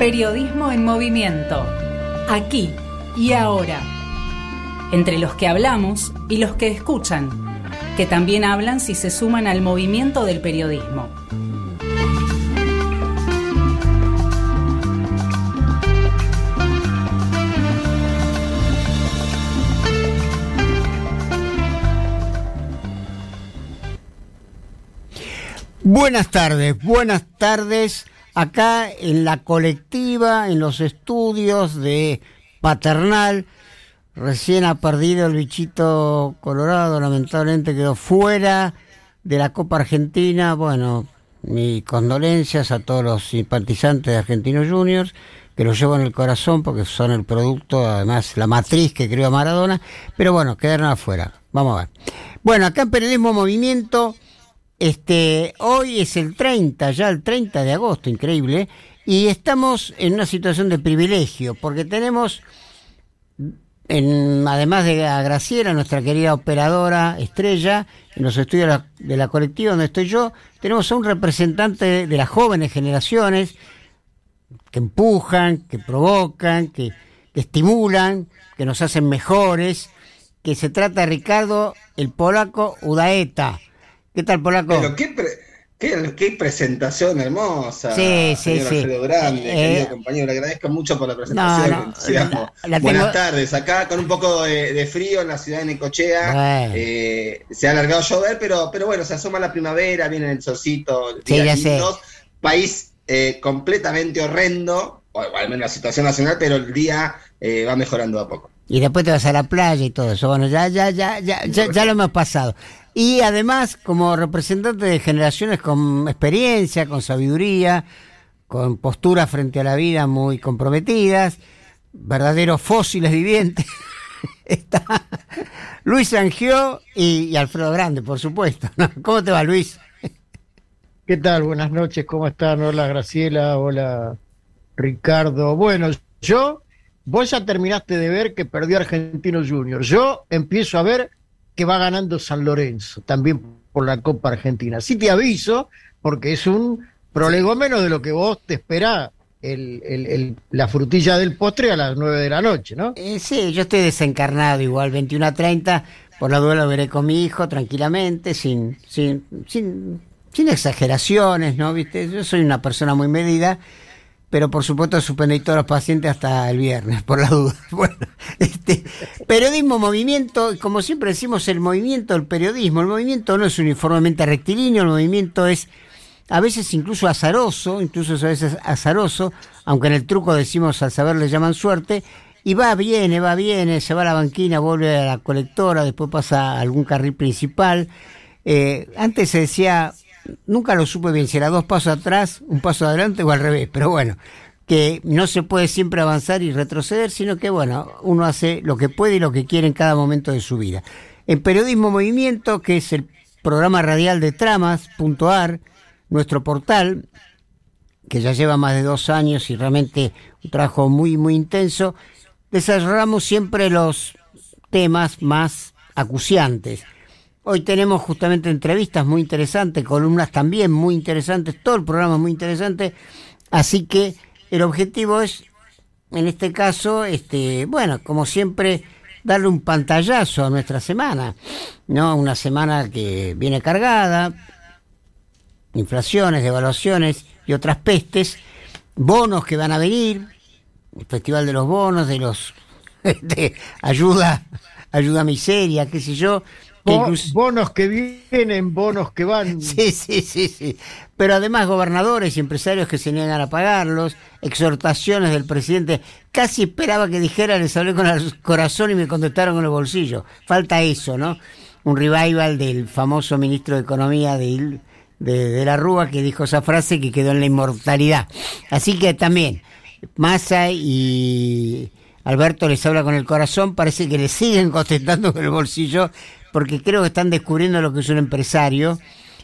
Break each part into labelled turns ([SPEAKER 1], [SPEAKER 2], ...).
[SPEAKER 1] Periodismo en movimiento. Aquí y ahora. Entre los que hablamos y los que escuchan, que también hablan si se suman al movimiento del periodismo.
[SPEAKER 2] Buenas tardes, acá en la colectiva, en los estudios de Paternal. Recién ha perdido el bichito colorado, lamentablemente quedó fuera de la Copa Argentina. Bueno, mis condolencias a todos los simpatizantes de Argentinos Juniors, que lo llevo en el corazón porque son el producto, además la matriz que creó Maradona, pero bueno, quedaron afuera. Vamos a ver. Bueno, acá en Periodismo Movimiento, hoy es el 30 de agosto, increíble, y estamos en una situación de privilegio, porque tenemos, además de a Graciela, nuestra querida operadora estrella, en los estudios de la colectiva donde estoy yo, tenemos a un representante de las jóvenes generaciones que empujan, que provocan, que estimulan, que nos hacen mejores, que se trata de Ricardo, el polaco Udaeta. ¿Qué tal, polaco?
[SPEAKER 3] Pero qué presentación hermosa.
[SPEAKER 2] Sí.
[SPEAKER 3] Alfredo Grande, querido compañero, le agradezco mucho por la presentación. Buenas tardes, acá con un poco de frío en la ciudad de Necochea. Se ha alargado a llover, pero bueno, se asoma la primavera, viene el solcito.
[SPEAKER 2] Sí, ya sé.
[SPEAKER 3] País completamente horrendo, o al menos la situación nacional, pero el día va mejorando a poco.
[SPEAKER 2] Y después te vas a la playa y todo eso. Bueno, ya lo hemos pasado. Y además, como representante de generaciones con experiencia, con sabiduría, con posturas frente a la vida muy comprometidas, verdaderos fósiles vivientes, está Luis Angió y Alfredo Grande, por supuesto. ¿Cómo te va, Luis?
[SPEAKER 4] ¿Qué tal? Buenas noches, ¿cómo están? Hola, Graciela, hola, Ricardo. Bueno, vos ya terminaste de ver que perdió Argentinos Juniors. Yo empiezo a ver que va ganando San Lorenzo, también por la Copa Argentina. Sí te aviso, porque es un prolegómeno de lo que vos te espera la frutilla del postre a las 9 de la noche, ¿no?
[SPEAKER 2] Sí, yo estoy desencarnado igual, 21:30, por la duda lo veré con mi hijo tranquilamente, sin exageraciones, ¿no? ¿Viste? Yo soy una persona muy medida, pero por supuesto suspendí todos los pacientes hasta el viernes, por la duda. Bueno, periodismo, movimiento, como siempre decimos, el movimiento del periodismo. El movimiento no es uniformemente rectilíneo, el movimiento es a veces incluso azaroso, aunque en el truco decimos al saber le llaman suerte, y viene, se va a la banquina, vuelve a la colectora, después pasa a algún carril principal. Antes se decía, nunca lo supe bien si era 2 pasos atrás, 1 paso adelante o al revés, pero bueno, que no se puede siempre avanzar y retroceder, sino que bueno, uno hace lo que puede y lo que quiere en cada momento de su vida. En Periodismo Movimiento, que es el programa radial de Tramas.ar, nuestro portal, que ya lleva más de 2 años y realmente un trabajo muy, muy intenso, desarrollamos siempre los temas más acuciantes. Hoy tenemos justamente entrevistas muy interesantes, columnas también muy interesantes, todo el programa es muy interesante, así que el objetivo es, en este caso, bueno, como siempre, darle un pantallazo a nuestra semana, ¿no? Una semana que viene cargada, inflaciones, devaluaciones y otras pestes, bonos que van a venir, el Festival de los Bonos, de los ayuda miseria, qué sé yo.
[SPEAKER 4] Bonos que vienen, bonos que van.
[SPEAKER 2] Sí. Pero además gobernadores y empresarios que se niegan a pagarlos, exhortaciones del presidente. Casi esperaba que dijera, les hablé con el corazón y me contestaron con el bolsillo. Falta eso, ¿no? Un revival del famoso ministro de Economía de la Rúa, que dijo esa frase que quedó en la inmortalidad. Así que también, Massa y Alberto les habla con el corazón, parece que le siguen contestando con el bolsillo, porque creo que están descubriendo lo que es un empresario,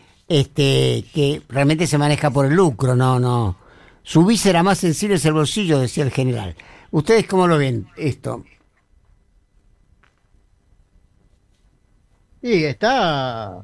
[SPEAKER 2] que realmente se maneja por el lucro, no. Su víscera más sensible es el bolsillo, decía el general. ¿Ustedes cómo lo ven esto?
[SPEAKER 4] Sí, está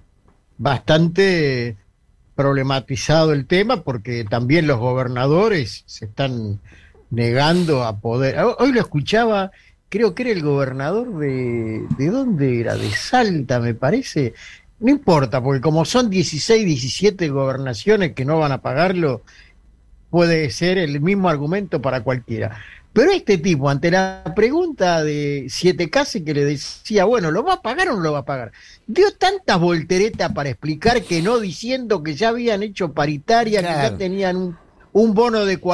[SPEAKER 4] bastante problematizado el tema, porque también los gobernadores se están negando a poder. Hoy lo escuchaba, creo que era el gobernador ¿de dónde era? De Salta, me parece. No importa, porque como son 16, 17 gobernaciones que no van a pagarlo, puede ser el mismo argumento para cualquiera. Pero este tipo, ante la pregunta de 7K, que le decía, bueno, ¿lo va a pagar o no lo va a pagar? Dio tantas volteretas para explicar que no, diciendo que ya habían hecho paritaria, claro, que ya tenían un bono de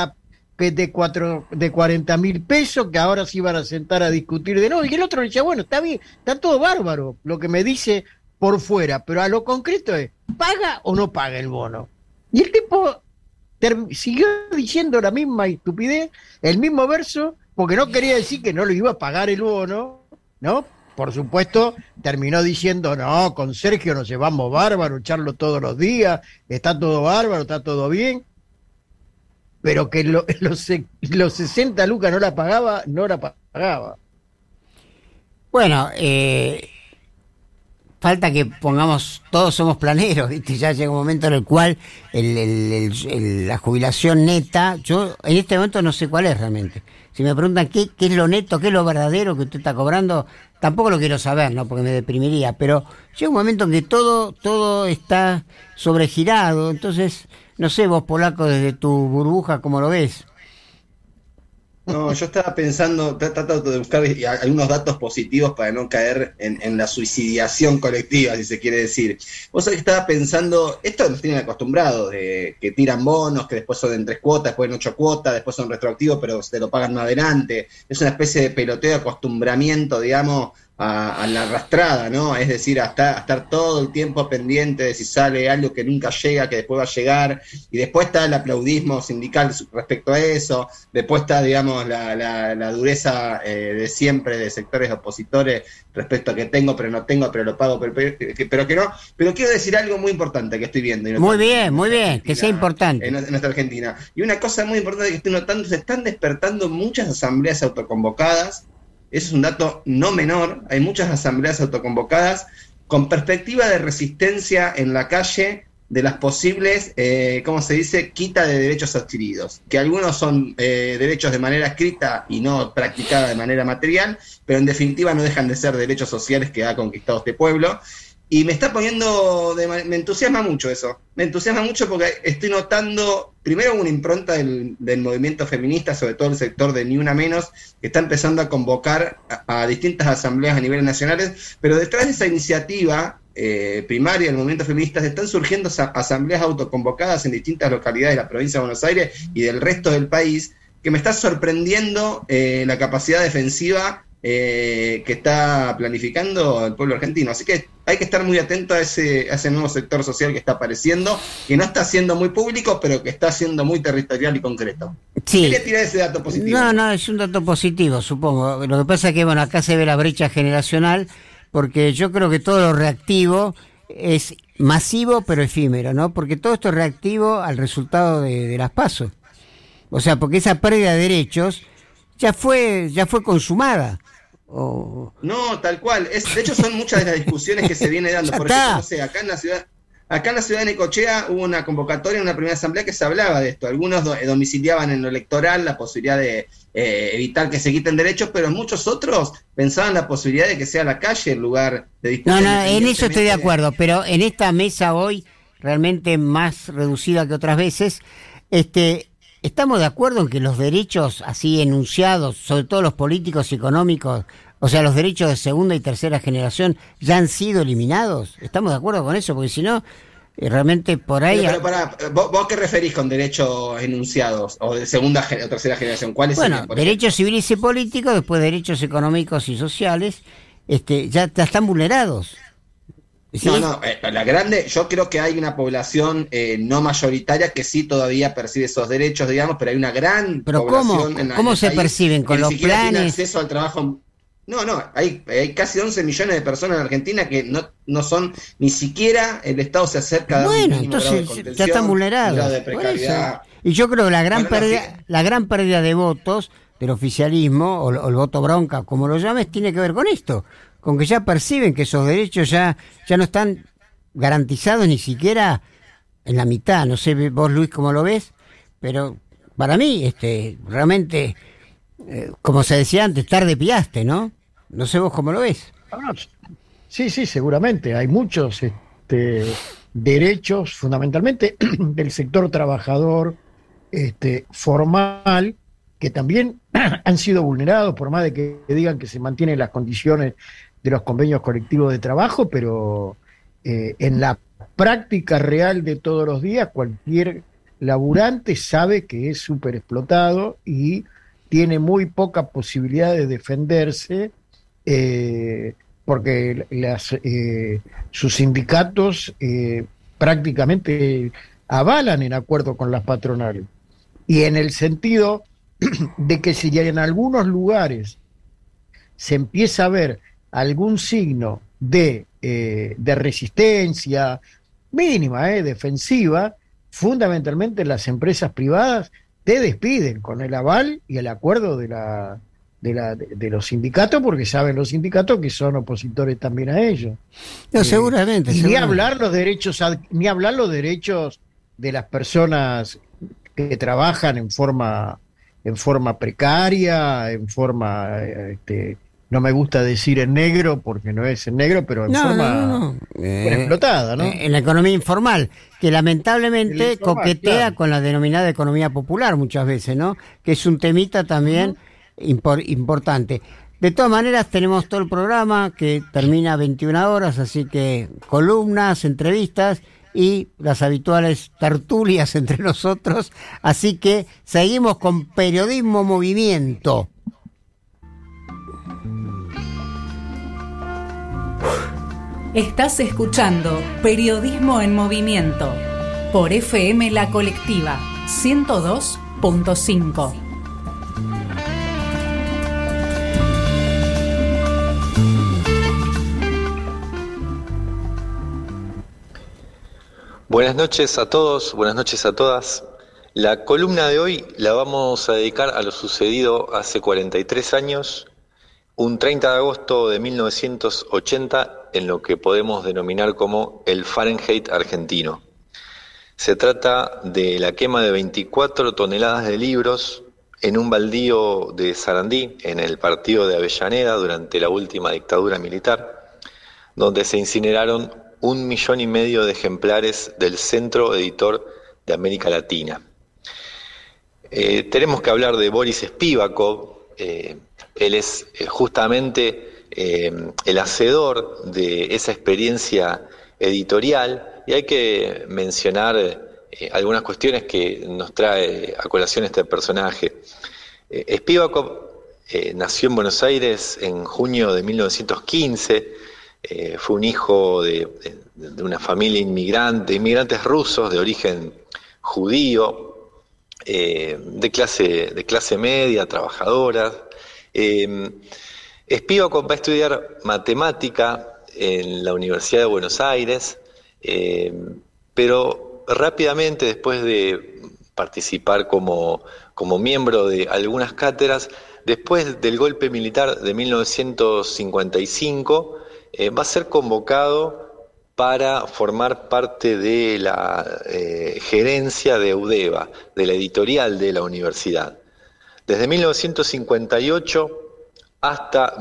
[SPEAKER 4] 40.000 pesos, que ahora se iban a sentar a discutir de nuevo. Y el otro le decía, bueno, está bien, está todo bárbaro lo que me dice por fuera, pero a lo concreto es, ¿paga o no paga el bono? Y el tipo siguió diciendo la misma estupidez, el mismo verso, porque no quería decir que no lo iba a pagar el bono, ¿no? Por supuesto, terminó diciendo, no, con Sergio nos llevamos bárbaro, echarlo todos los días, está todo bárbaro, está todo bien, pero que los 60 lucas no la pagaba.
[SPEAKER 2] Bueno, falta que pongamos, todos somos planeros, ¿viste? Ya llega un momento en el cual la jubilación neta, yo en este momento no sé cuál es realmente. Si me preguntan qué es lo neto, qué es lo verdadero que usted está cobrando, tampoco lo quiero saber, ¿no? Porque me deprimiría, pero llega un momento en que todo está sobregirado. Entonces, no sé vos, Polaco, desde tu burbuja, ¿cómo lo ves?
[SPEAKER 3] No, yo estaba pensando, tratando de buscar algunos datos positivos para no caer en la suicidiación colectiva, si se quiere decir. Vos sabés que estaba pensando, esto nos tienen acostumbrados, de que tiran bonos, que después son en 3 cuotas, después en 8 cuotas, después son retroactivos, pero se lo pagan más adelante. Es una especie de peloteo de acostumbramiento, digamos, a la arrastrada, ¿no? Es decir, a estar todo el tiempo pendiente de si sale algo que nunca llega, que después va a llegar, y después está el aplaudismo sindical respecto a eso, después está, digamos, la dureza de siempre de sectores opositores respecto a que tengo, pero no tengo, pero lo pago, pero que no. Pero quiero decir algo muy importante que estoy viendo.
[SPEAKER 2] Muy bien, que sea importante.
[SPEAKER 3] En nuestra Argentina. Y una cosa muy importante que estoy notando, se están despertando muchas asambleas autoconvocadas. Eso es un dato no menor. Hay muchas asambleas autoconvocadas con perspectiva de resistencia en la calle de las posibles, ¿cómo se dice?, quita de derechos adquiridos. Que algunos son derechos de manera escrita y no practicada de manera material, pero en definitiva no dejan de ser derechos sociales que ha conquistado este pueblo. Y me está poniendo, me entusiasma mucho eso. Me entusiasma mucho porque estoy notando, primero, una impronta del movimiento feminista, sobre todo el sector de Ni Una Menos, que está empezando a convocar a distintas asambleas a niveles nacionales, pero detrás de esa iniciativa primaria del movimiento feminista están surgiendo asambleas autoconvocadas en distintas localidades de la provincia de Buenos Aires y del resto del país, que me está sorprendiendo la capacidad defensiva que está planificando el pueblo argentino. Así que hay que estar muy atento a ese nuevo sector social que está apareciendo, que no está siendo muy público, pero que está siendo muy territorial y concreto.
[SPEAKER 2] Sí.
[SPEAKER 3] ¿Qué le tira ese dato positivo?
[SPEAKER 2] No, es un dato positivo, supongo. Lo que pasa es que, bueno, acá se ve la brecha generacional, porque yo creo que todo lo reactivo es masivo, pero efímero, ¿no? Porque todo esto es reactivo al resultado de las PASO. O sea, porque esa pérdida de derechos ya fue consumada.
[SPEAKER 3] No, tal cual. De hecho, son muchas de las discusiones que se viene dando. Por ejemplo, no sé, acá en la ciudad de Necochea hubo una convocatoria en una primera asamblea que se hablaba de esto. Algunos domiciliaban en lo electoral la posibilidad de evitar que se quiten derechos, pero muchos otros pensaban la posibilidad de que sea la calle el lugar de discusión.
[SPEAKER 2] No, en eso estoy de acuerdo, pero en esta mesa hoy, realmente más reducida que otras veces, estamos de acuerdo en que los derechos así enunciados, sobre todo los políticos y económicos, o sea, los derechos de segunda y tercera generación, ya han sido eliminados. ¿Estamos de acuerdo con eso? Porque si no, realmente por ahí...
[SPEAKER 3] Pero pará, ¿vos qué referís con derechos enunciados o de segunda o tercera generación? ¿Cuáles son?
[SPEAKER 2] Bueno, derechos civiles y políticos, después derechos económicos y sociales, ya están vulnerados. ¿Sí?
[SPEAKER 3] No, la grande, yo creo que hay una población no mayoritaria que sí todavía percibe esos derechos, digamos, pero hay una gran población...
[SPEAKER 2] ¿Cómo se perciben? ¿Con los planes?
[SPEAKER 3] Tiene acceso al trabajo... No, hay casi 11 millones de personas en Argentina que no son, ni siquiera el Estado se acerca a dar
[SPEAKER 2] un mínimo grado de contención, ya están vulnerados.
[SPEAKER 3] De precariedad.
[SPEAKER 2] Y yo creo que la gran pérdida de votos del oficialismo, o el voto bronca, como lo llames, tiene que ver con esto, con que ya perciben que esos derechos ya no están garantizados ni siquiera en la mitad. No sé vos, Luis, cómo lo ves, pero para mí, realmente, como se decía antes, tarde pillaste, ¿no? No sé vos cómo lo ves.
[SPEAKER 4] Sí, seguramente. Hay muchos derechos, fundamentalmente del sector trabajador formal, que también han sido vulnerados, por más de que digan que se mantienen las condiciones de los convenios colectivos de trabajo, pero en la práctica real de todos los días, cualquier laburante sabe que es súper explotado y tiene muy poca posibilidad de defenderse, porque sus sindicatos prácticamente avalan en acuerdo con las patronales. Y en el sentido de que si en algunos lugares se empieza a ver algún signo de resistencia mínima, defensiva, fundamentalmente las empresas privadas te despiden con el aval y el acuerdo de los sindicatos, porque saben los sindicatos que son opositores también a ellos.
[SPEAKER 2] No, seguramente.
[SPEAKER 4] Y
[SPEAKER 2] seguramente.
[SPEAKER 4] Ni hablar los derechos de las personas que trabajan en forma precaria, en forma no me gusta decir en negro porque no es en negro, pero en forma explotada, ¿no?
[SPEAKER 2] En la economía informal, que lamentablemente coquetea con la denominada economía popular muchas veces, ¿no? Que es un temita también importante. De todas maneras, tenemos todo el programa que termina a 21 horas, así que columnas, entrevistas y las habituales tertulias entre nosotros, así que seguimos con Periodismo Movimiento.
[SPEAKER 1] Estás escuchando Periodismo en Movimiento por FM La Colectiva 102.5.
[SPEAKER 5] Buenas noches a todos, buenas noches a todas. La columna de hoy la vamos a dedicar a lo sucedido hace 43 años, un 30 de agosto de 1980, en lo que podemos denominar como el Fahrenheit argentino. Se trata de la quema de 24 toneladas de libros en un baldío de Sarandí, en el partido de Avellaneda, durante la última dictadura militar, donde se incineraron 1,5 millones de ejemplares del Centro Editor de América Latina. Tenemos que hablar de Boris Spivakov. Él es justamente el hacedor de esa experiencia editorial, y hay que mencionar algunas cuestiones que nos trae a colación este personaje. Spivakov nació en Buenos Aires en junio de 1915. Fue un hijo de una familia inmigrantes rusos de origen judío, de clase media, trabajadora. Spivakov va a estudiar matemática en la Universidad de Buenos Aires, pero rápidamente, después de participar como miembro de algunas cátedras, después del golpe militar de 1955, va a ser convocado para formar parte de la gerencia de Eudeva, de la editorial de la universidad. Desde 1958 hasta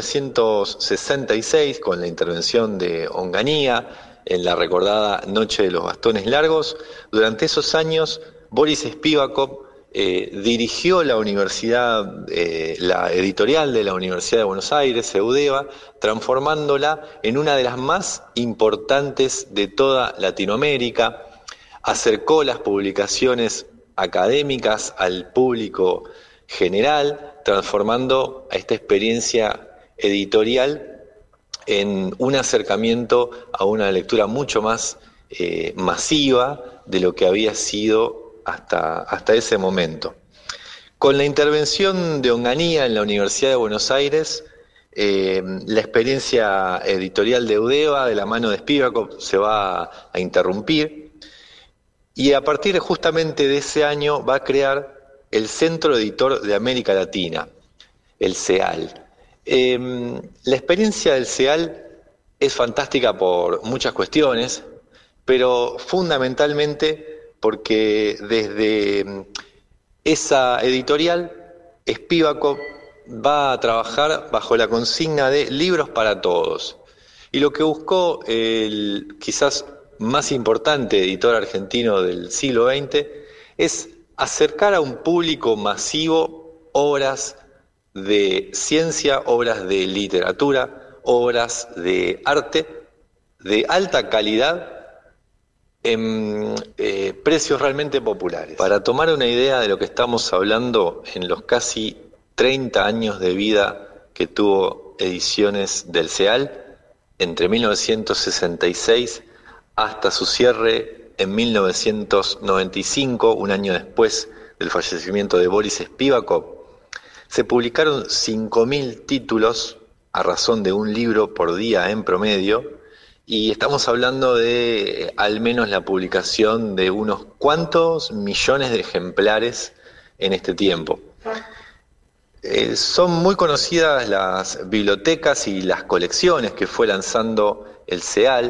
[SPEAKER 5] 1966, con la intervención de Onganía en la recordada Noche de los Bastones Largos, durante esos años Boris Spivakov dirigió la universidad, la editorial de la Universidad de Buenos Aires, Eudeva, transformándola en una de las más importantes de toda Latinoamérica. Acercó las publicaciones académicas al público general, transformando a esta experiencia editorial en un acercamiento a una lectura mucho más masiva de lo que había sido hasta ese momento. Con la intervención de Onganía en la Universidad de Buenos Aires, la experiencia editorial de Eudeva, de la mano de Spivakov, se va a interrumpir, y a partir justamente de ese año va a crear el Centro Editor de América Latina, el CEAL. La experiencia del CEAL es fantástica por muchas cuestiones, pero fundamentalmente porque desde esa editorial, Spivakov va a trabajar bajo la consigna de libros para todos. Y lo que buscó el quizás más importante editor argentino del siglo XX es acercar a un público masivo obras de ciencia, obras de literatura, obras de arte de alta calidad en precios realmente populares. Para tomar una idea de lo que estamos hablando, en los casi 30 años de vida que tuvo Ediciones del CEAL, entre 1966 hasta su cierre en 1995, un año después del fallecimiento de Boris Spivakov, se publicaron 5.000 títulos a razón de un libro por día en promedio, y estamos hablando de al menos la publicación de unos cuantos millones de ejemplares en este tiempo. Son muy conocidas las bibliotecas y las colecciones que fue lanzando el CEAL,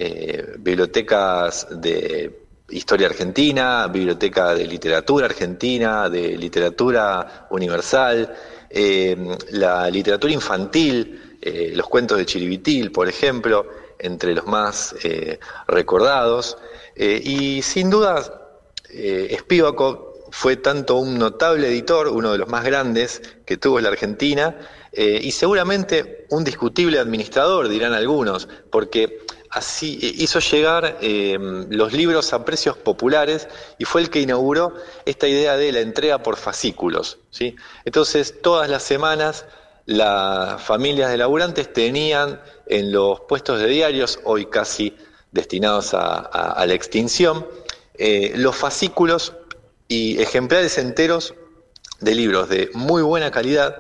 [SPEAKER 5] bibliotecas de historia argentina, biblioteca de literatura argentina, de literatura universal, la literatura infantil, los cuentos de Chiribitil, por ejemplo, entre los más recordados, y sin duda Spivakov fue tanto un notable editor, uno de los más grandes que tuvo la Argentina, y seguramente un discutible administrador, dirán algunos, porque así hizo llegar los libros a precios populares y fue el que inauguró esta idea de la entrega por fascículos, ¿sí? Entonces, todas las semanas las familias de laburantes tenían en los puestos de diarios, hoy casi destinados a la extinción, los fascículos y ejemplares enteros de libros de muy buena calidad,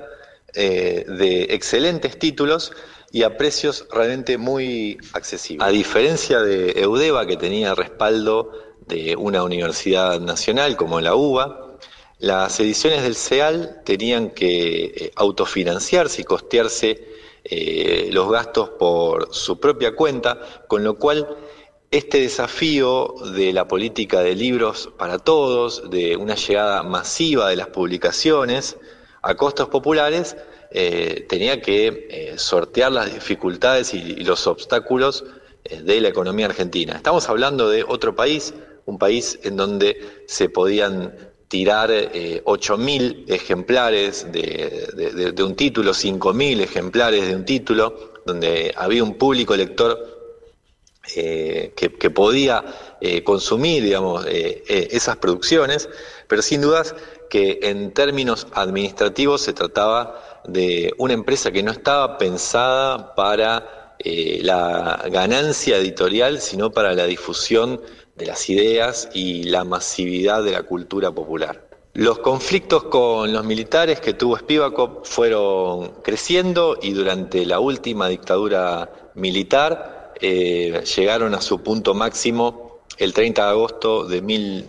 [SPEAKER 5] de excelentes títulos y a precios realmente muy accesibles. A diferencia de Eudeva, que tenía respaldo de una universidad nacional como la UBA, las ediciones del CEAL tenían que autofinanciarse y costearse los gastos por su propia cuenta, con lo cual este desafío de la política de libros para todos, de una llegada masiva de las publicaciones a costos populares, tenía que sortear las dificultades y los obstáculos de la economía argentina. Estamos hablando de otro país, un país en donde se podían tirar 8.000 ejemplares de un título, 5.000 ejemplares de un título, donde había un público lector que podía consumir, digamos, esas producciones, pero sin dudas que en términos administrativos se trataba de una empresa que no estaba pensada para la ganancia editorial, sino para la difusión de las ideas y la masividad de la cultura popular. Los conflictos con los militares que tuvo Spivakov fueron creciendo y durante la última dictadura militar llegaron a su punto máximo el 30 de agosto de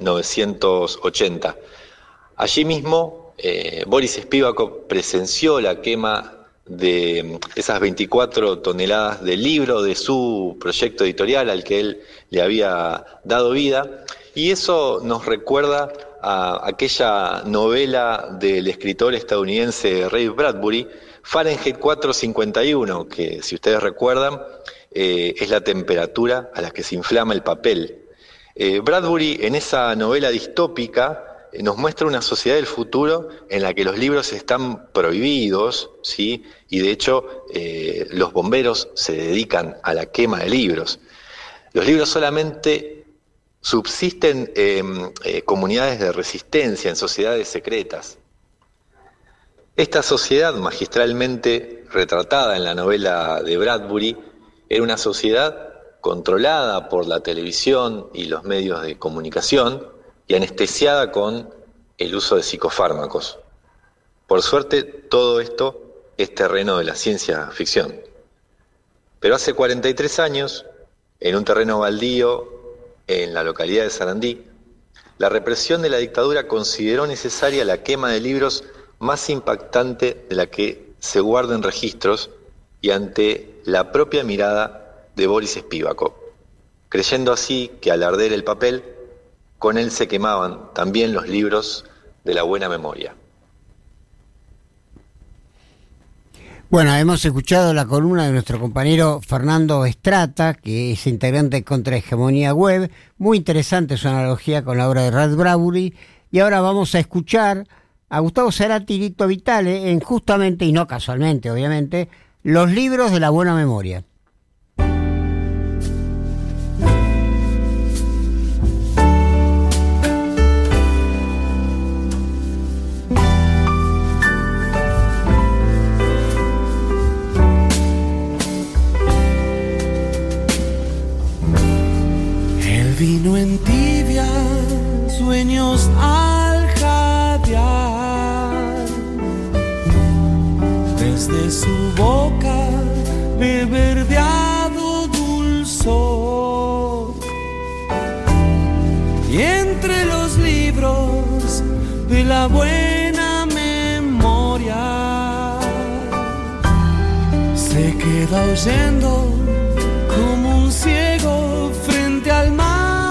[SPEAKER 5] 1980. Allí mismo, Boris Spivakov presenció la quema de esas 24 toneladas de libro de su proyecto editorial al que él le había dado vida, y eso nos recuerda a aquella novela del escritor estadounidense Ray Bradbury, Fahrenheit 451, que, si ustedes recuerdan, es la temperatura a la que se inflama el papel. Bradbury, en esa novela distópica, nos muestra una sociedad del futuro en la que los libros están prohibidos, ¿sí? Y de hecho los bomberos se dedican a la quema de libros. Los libros solamente subsisten en comunidades de resistencia, en sociedades secretas. Esta sociedad, magistralmente retratada en la novela de Bradbury, era una sociedad controlada por la televisión y los medios de comunicación y anestesiada con el uso de psicofármacos. Por suerte, todo esto es terreno de la ciencia ficción. Pero hace 43 años, en un terreno baldío en la localidad de Sarandí, la represión de la dictadura consideró necesaria la quema de libros más impactante de la que se guarden registros y ante la propia mirada de Boris Spivakov, creyendo así que al arder el papel, con él se quemaban también los libros de la buena memoria.
[SPEAKER 2] Bueno, hemos escuchado la columna de nuestro compañero Fernando Estrata, que es integrante de Contrahegemonía Web. Muy interesante su analogía con la obra de Ray Bradbury. Y ahora vamos a escuchar a Gustavo Cerati y Lito Vitale en justamente, y no casualmente, obviamente, los libros de la buena memoria.
[SPEAKER 6] Vino en tibia, sueños al jadear, desde su boca de verdeado dulzor, y entre los libros de la buena memoria se queda oyendo como un ciego frente al mar.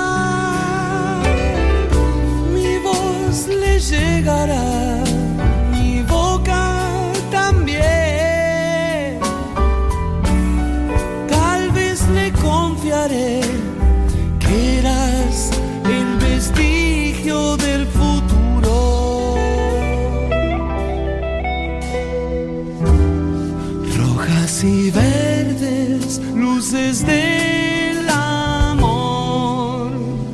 [SPEAKER 6] Llegará mi boca también, tal vez le confiaré que eras el vestigio del futuro. Rojas y verdes, luces del amor,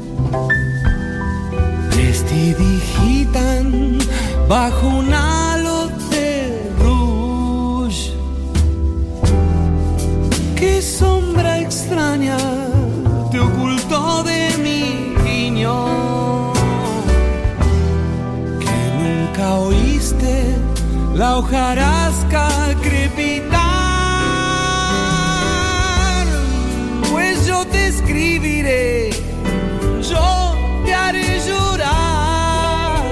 [SPEAKER 6] prestidigitan bajo un halo de rouge. Qué sombra extraña te ocultó de mi guiño, que nunca oíste la hojarasca crepitar. Pues yo te escribiré, yo te haré llorar,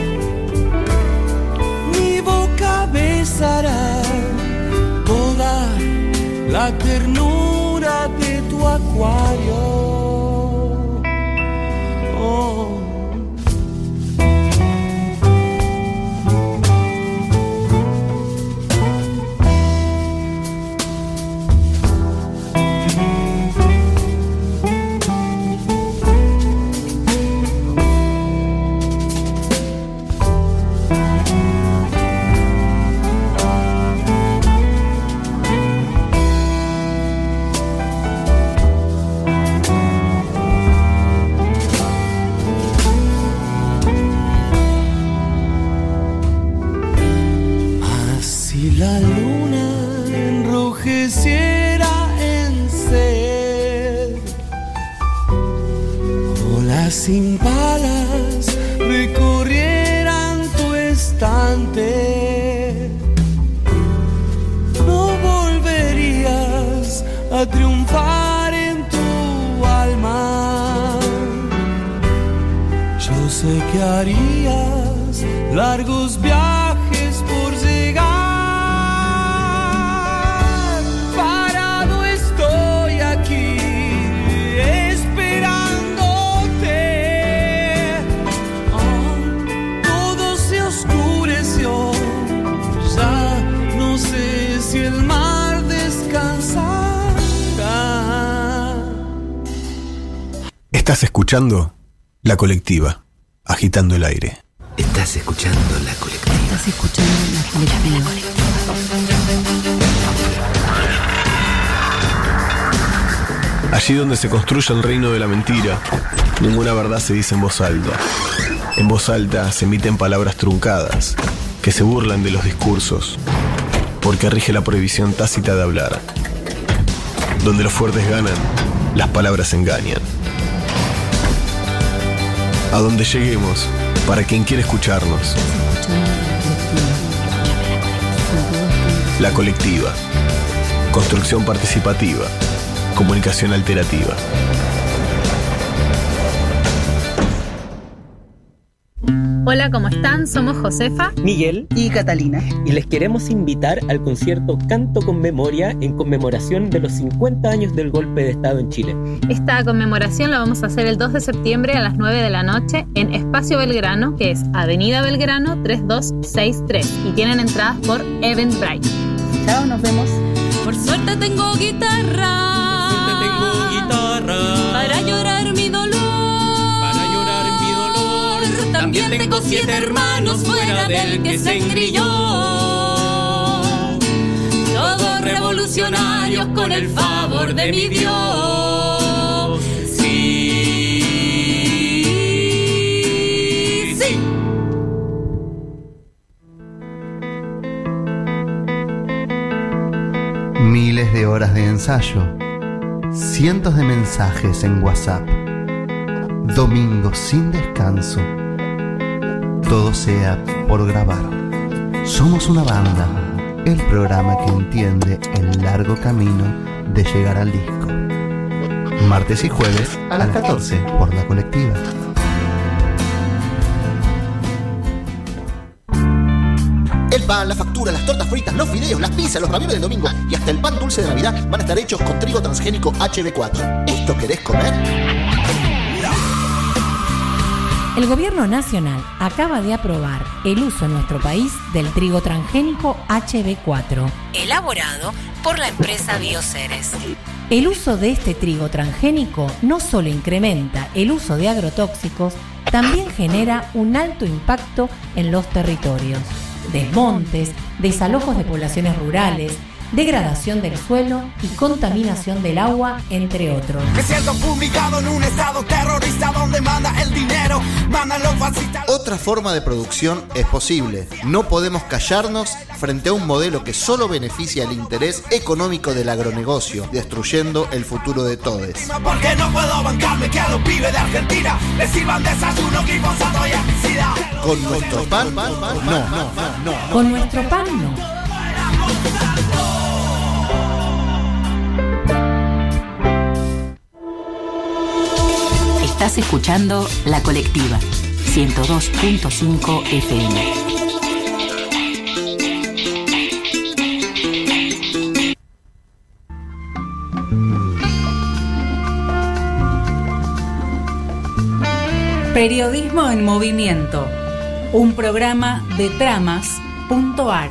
[SPEAKER 6] mi boca besará toda la ternura de tu acuario. Oh. La luna enrojeciera en sed, olas impalas recorrieran tu estante, no volverías a triunfar en tu alma. Yo sé que harías largos viajes por llegar.
[SPEAKER 7] Estás escuchando La Colectiva, agitando el aire.
[SPEAKER 8] Estás escuchando La Colectiva.
[SPEAKER 1] Estás escuchando La Colectiva.
[SPEAKER 7] Allí donde se construye el reino de la mentira, ninguna verdad se dice en voz alta. En voz alta se emiten palabras truncadas, que se burlan de los discursos, porque rige la prohibición tácita de hablar. Donde los fuertes ganan, las palabras engañan. A donde lleguemos, para quien quiere escucharnos. La Colectiva. Construcción participativa. Comunicación alterativa.
[SPEAKER 9] Hola, ¿cómo están? Somos Josefa,
[SPEAKER 10] Miguel y Catalina y les queremos invitar al concierto Canto con Memoria en conmemoración de los 50 años del golpe de Estado en Chile.
[SPEAKER 9] Esta conmemoración la vamos a hacer el 2 de septiembre a las 9 de la noche en Espacio Belgrano, que es Avenida Belgrano 3263, y tienen entradas por Eventbrite. Chao, nos vemos.
[SPEAKER 11] Por suerte tengo guitarra. Para llorar mi dolor. También tengo 7 hermanos fuera del que se engrilló. Todos revolucionarios con el favor de mi Dios. Sí, sí.
[SPEAKER 12] Miles de horas de ensayo, cientos de mensajes en WhatsApp, domingos sin descanso. Todo sea por grabar. Somos una banda, el programa que entiende el largo camino de llegar al disco. Martes y jueves a las 14 por La Colectiva.
[SPEAKER 13] El pan, la factura, las tortas fritas, los fideos, las pizzas, los ravioles del domingo y hasta el pan dulce de Navidad van a estar hechos con trigo transgénico HB4. ¿Esto querés comer?
[SPEAKER 14] El Gobierno Nacional acaba de aprobar el uso en nuestro país del trigo transgénico HB4, elaborado por la empresa Bioceres. El uso de este trigo transgénico no solo incrementa el uso de agrotóxicos, también genera un alto impacto en los territorios. Desmontes, desalojos de poblaciones rurales, degradación del suelo y contaminación del agua, entre otros.
[SPEAKER 15] Me siento fumigado en un estado terrorista donde manda el dinero, mandan los fascistas.
[SPEAKER 13] Otra forma de producción es posible. No podemos callarnos frente a un modelo que solo beneficia el interés económico del agronegocio, destruyendo el futuro de todos.
[SPEAKER 15] Porque no puedo bancarme que a los pibes de Argentina les sirvan desayuno, glifosato y herbicida.
[SPEAKER 13] Con nuestro pan, no.
[SPEAKER 14] Con nuestro pan, no.
[SPEAKER 16] Estás escuchando La Colectiva, 102.5 FM.
[SPEAKER 1] Periodismo en Movimiento, un programa de Tramas.ar.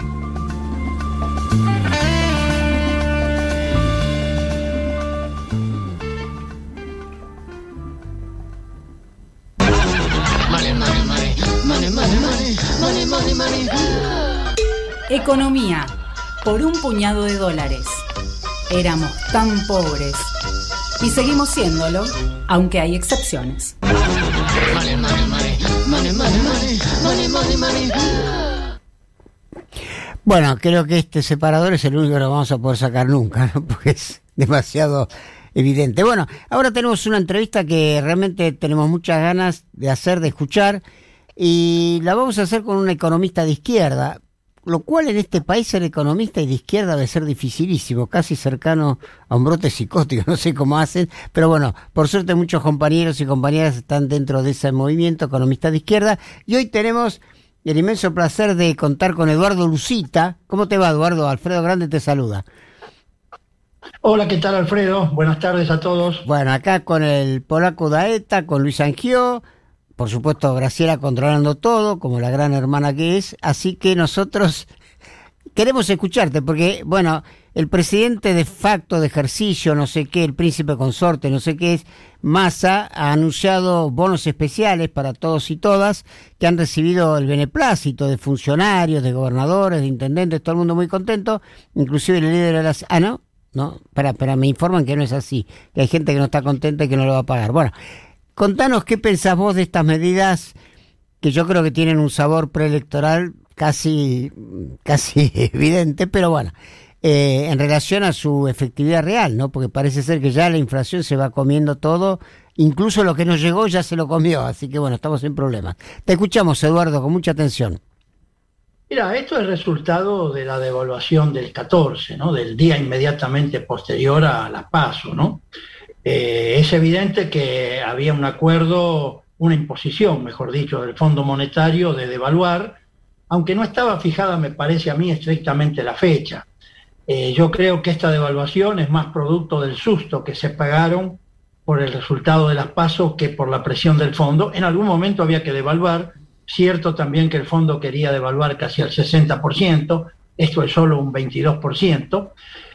[SPEAKER 1] Economía, por un puñado de dólares. Éramos tan pobres. Y seguimos siéndolo, aunque hay excepciones.
[SPEAKER 2] Bueno, creo que este separador es el único que no vamos a poder sacar nunca, ¿no? Porque es demasiado evidente. Bueno, ahora tenemos una entrevista que realmente tenemos muchas ganas de hacer, de escuchar, y la vamos a hacer con un economista de izquierda, lo cual en este país ser economista y de izquierda debe ser dificilísimo, casi cercano a un brote psicótico, no sé cómo hacen, pero bueno, por suerte muchos compañeros y compañeras están dentro de ese movimiento economista de izquierda, y hoy tenemos el inmenso placer de contar con Eduardo Lucita. ¿Cómo te va, Eduardo? Alfredo Grande te saluda.
[SPEAKER 17] Hola, ¿qué tal, Alfredo? Buenas tardes a todos.
[SPEAKER 2] Bueno, acá con el polaco Daeta, con Luis Angió, por supuesto Graciela controlando todo, como la gran hermana que es, así que nosotros queremos escucharte, porque, bueno, el presidente de facto de ejercicio, no sé qué, el príncipe consorte, no sé qué es, Massa, ha anunciado bonos especiales para todos y todas que han recibido el beneplácito de funcionarios, de gobernadores, de intendentes, todo el mundo muy contento, inclusive el líder de las... Ah, ¿no? No, espera, me informan que no es así, que hay gente que no está contenta y que no lo va a pagar. Bueno, contanos qué pensás vos de estas medidas que yo creo que tienen un sabor preelectoral casi evidente, pero bueno, en relación a su efectividad real, ¿no? Porque parece ser que ya la inflación se va comiendo todo, incluso lo que nos llegó ya se lo comió, así que bueno, estamos en problemas. Te escuchamos, Eduardo, con mucha atención.
[SPEAKER 17] Mira, esto es resultado de la devaluación del 14, ¿no? Del día inmediatamente posterior a las PASO, ¿no? Es evidente que había un acuerdo una imposición, mejor dicho, del Fondo Monetario de devaluar, aunque no estaba fijada, me parece a mí, estrictamente la fecha. Yo creo que esta devaluación es más producto del susto que se pagaron por el resultado de las PASO que por la presión del fondo. En algún momento había que devaluar, cierto también que el fondo quería devaluar casi al 60%, esto es solo un 22%,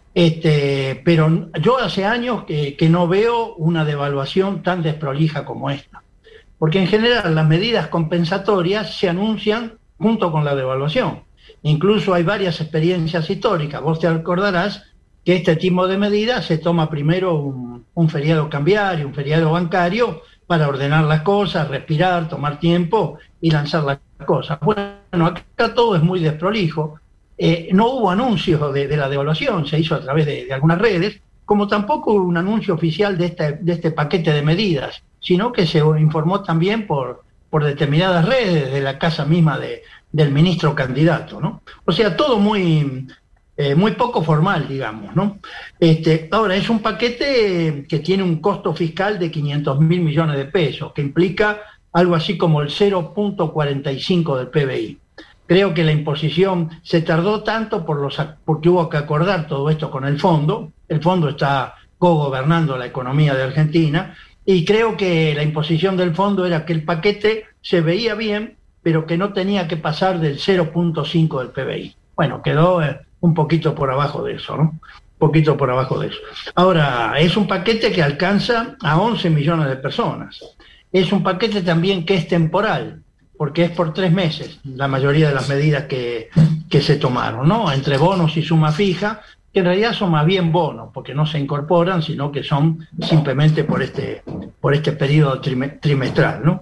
[SPEAKER 17] pero yo hace años que no veo una devaluación tan desprolija como esta, porque en general las medidas compensatorias se anuncian junto con la devaluación. Incluso hay varias experiencias históricas, vos te acordarás que este tipo de medidas se toma primero un feriado cambiario, un feriado bancario, para ordenar las cosas, respirar, tomar tiempo y lanzar las cosas. Bueno, acá todo es muy desprolijo. No hubo anuncios de la devaluación, se hizo a través de algunas redes, como tampoco hubo un anuncio oficial de este paquete de medidas, sino que se informó también por determinadas redes de la casa misma del ministro candidato, ¿no? O sea, todo muy poco formal, digamos, ¿no? Ahora, es un paquete que tiene un costo fiscal de 500.000 millones de pesos, que implica algo así como el 0.45 del PBI. Creo que la imposición se tardó tanto porque hubo que acordar todo esto con el fondo. El fondo está cogobernando la economía de Argentina, y creo que la imposición del fondo era que el paquete se veía bien, pero que no tenía que pasar del 0.5 del PBI. Bueno, quedó un poquito por abajo de eso, ¿no? Un poquito por abajo de eso. Ahora, es un paquete que alcanza a 11 millones de personas. Es un paquete también que es temporal, porque es por 3 meses la mayoría de las medidas que se tomaron, ¿no? Entre bonos y suma fija, que en realidad son más bien bonos, porque no se incorporan, sino que son simplemente por este periodo trimestral, ¿no?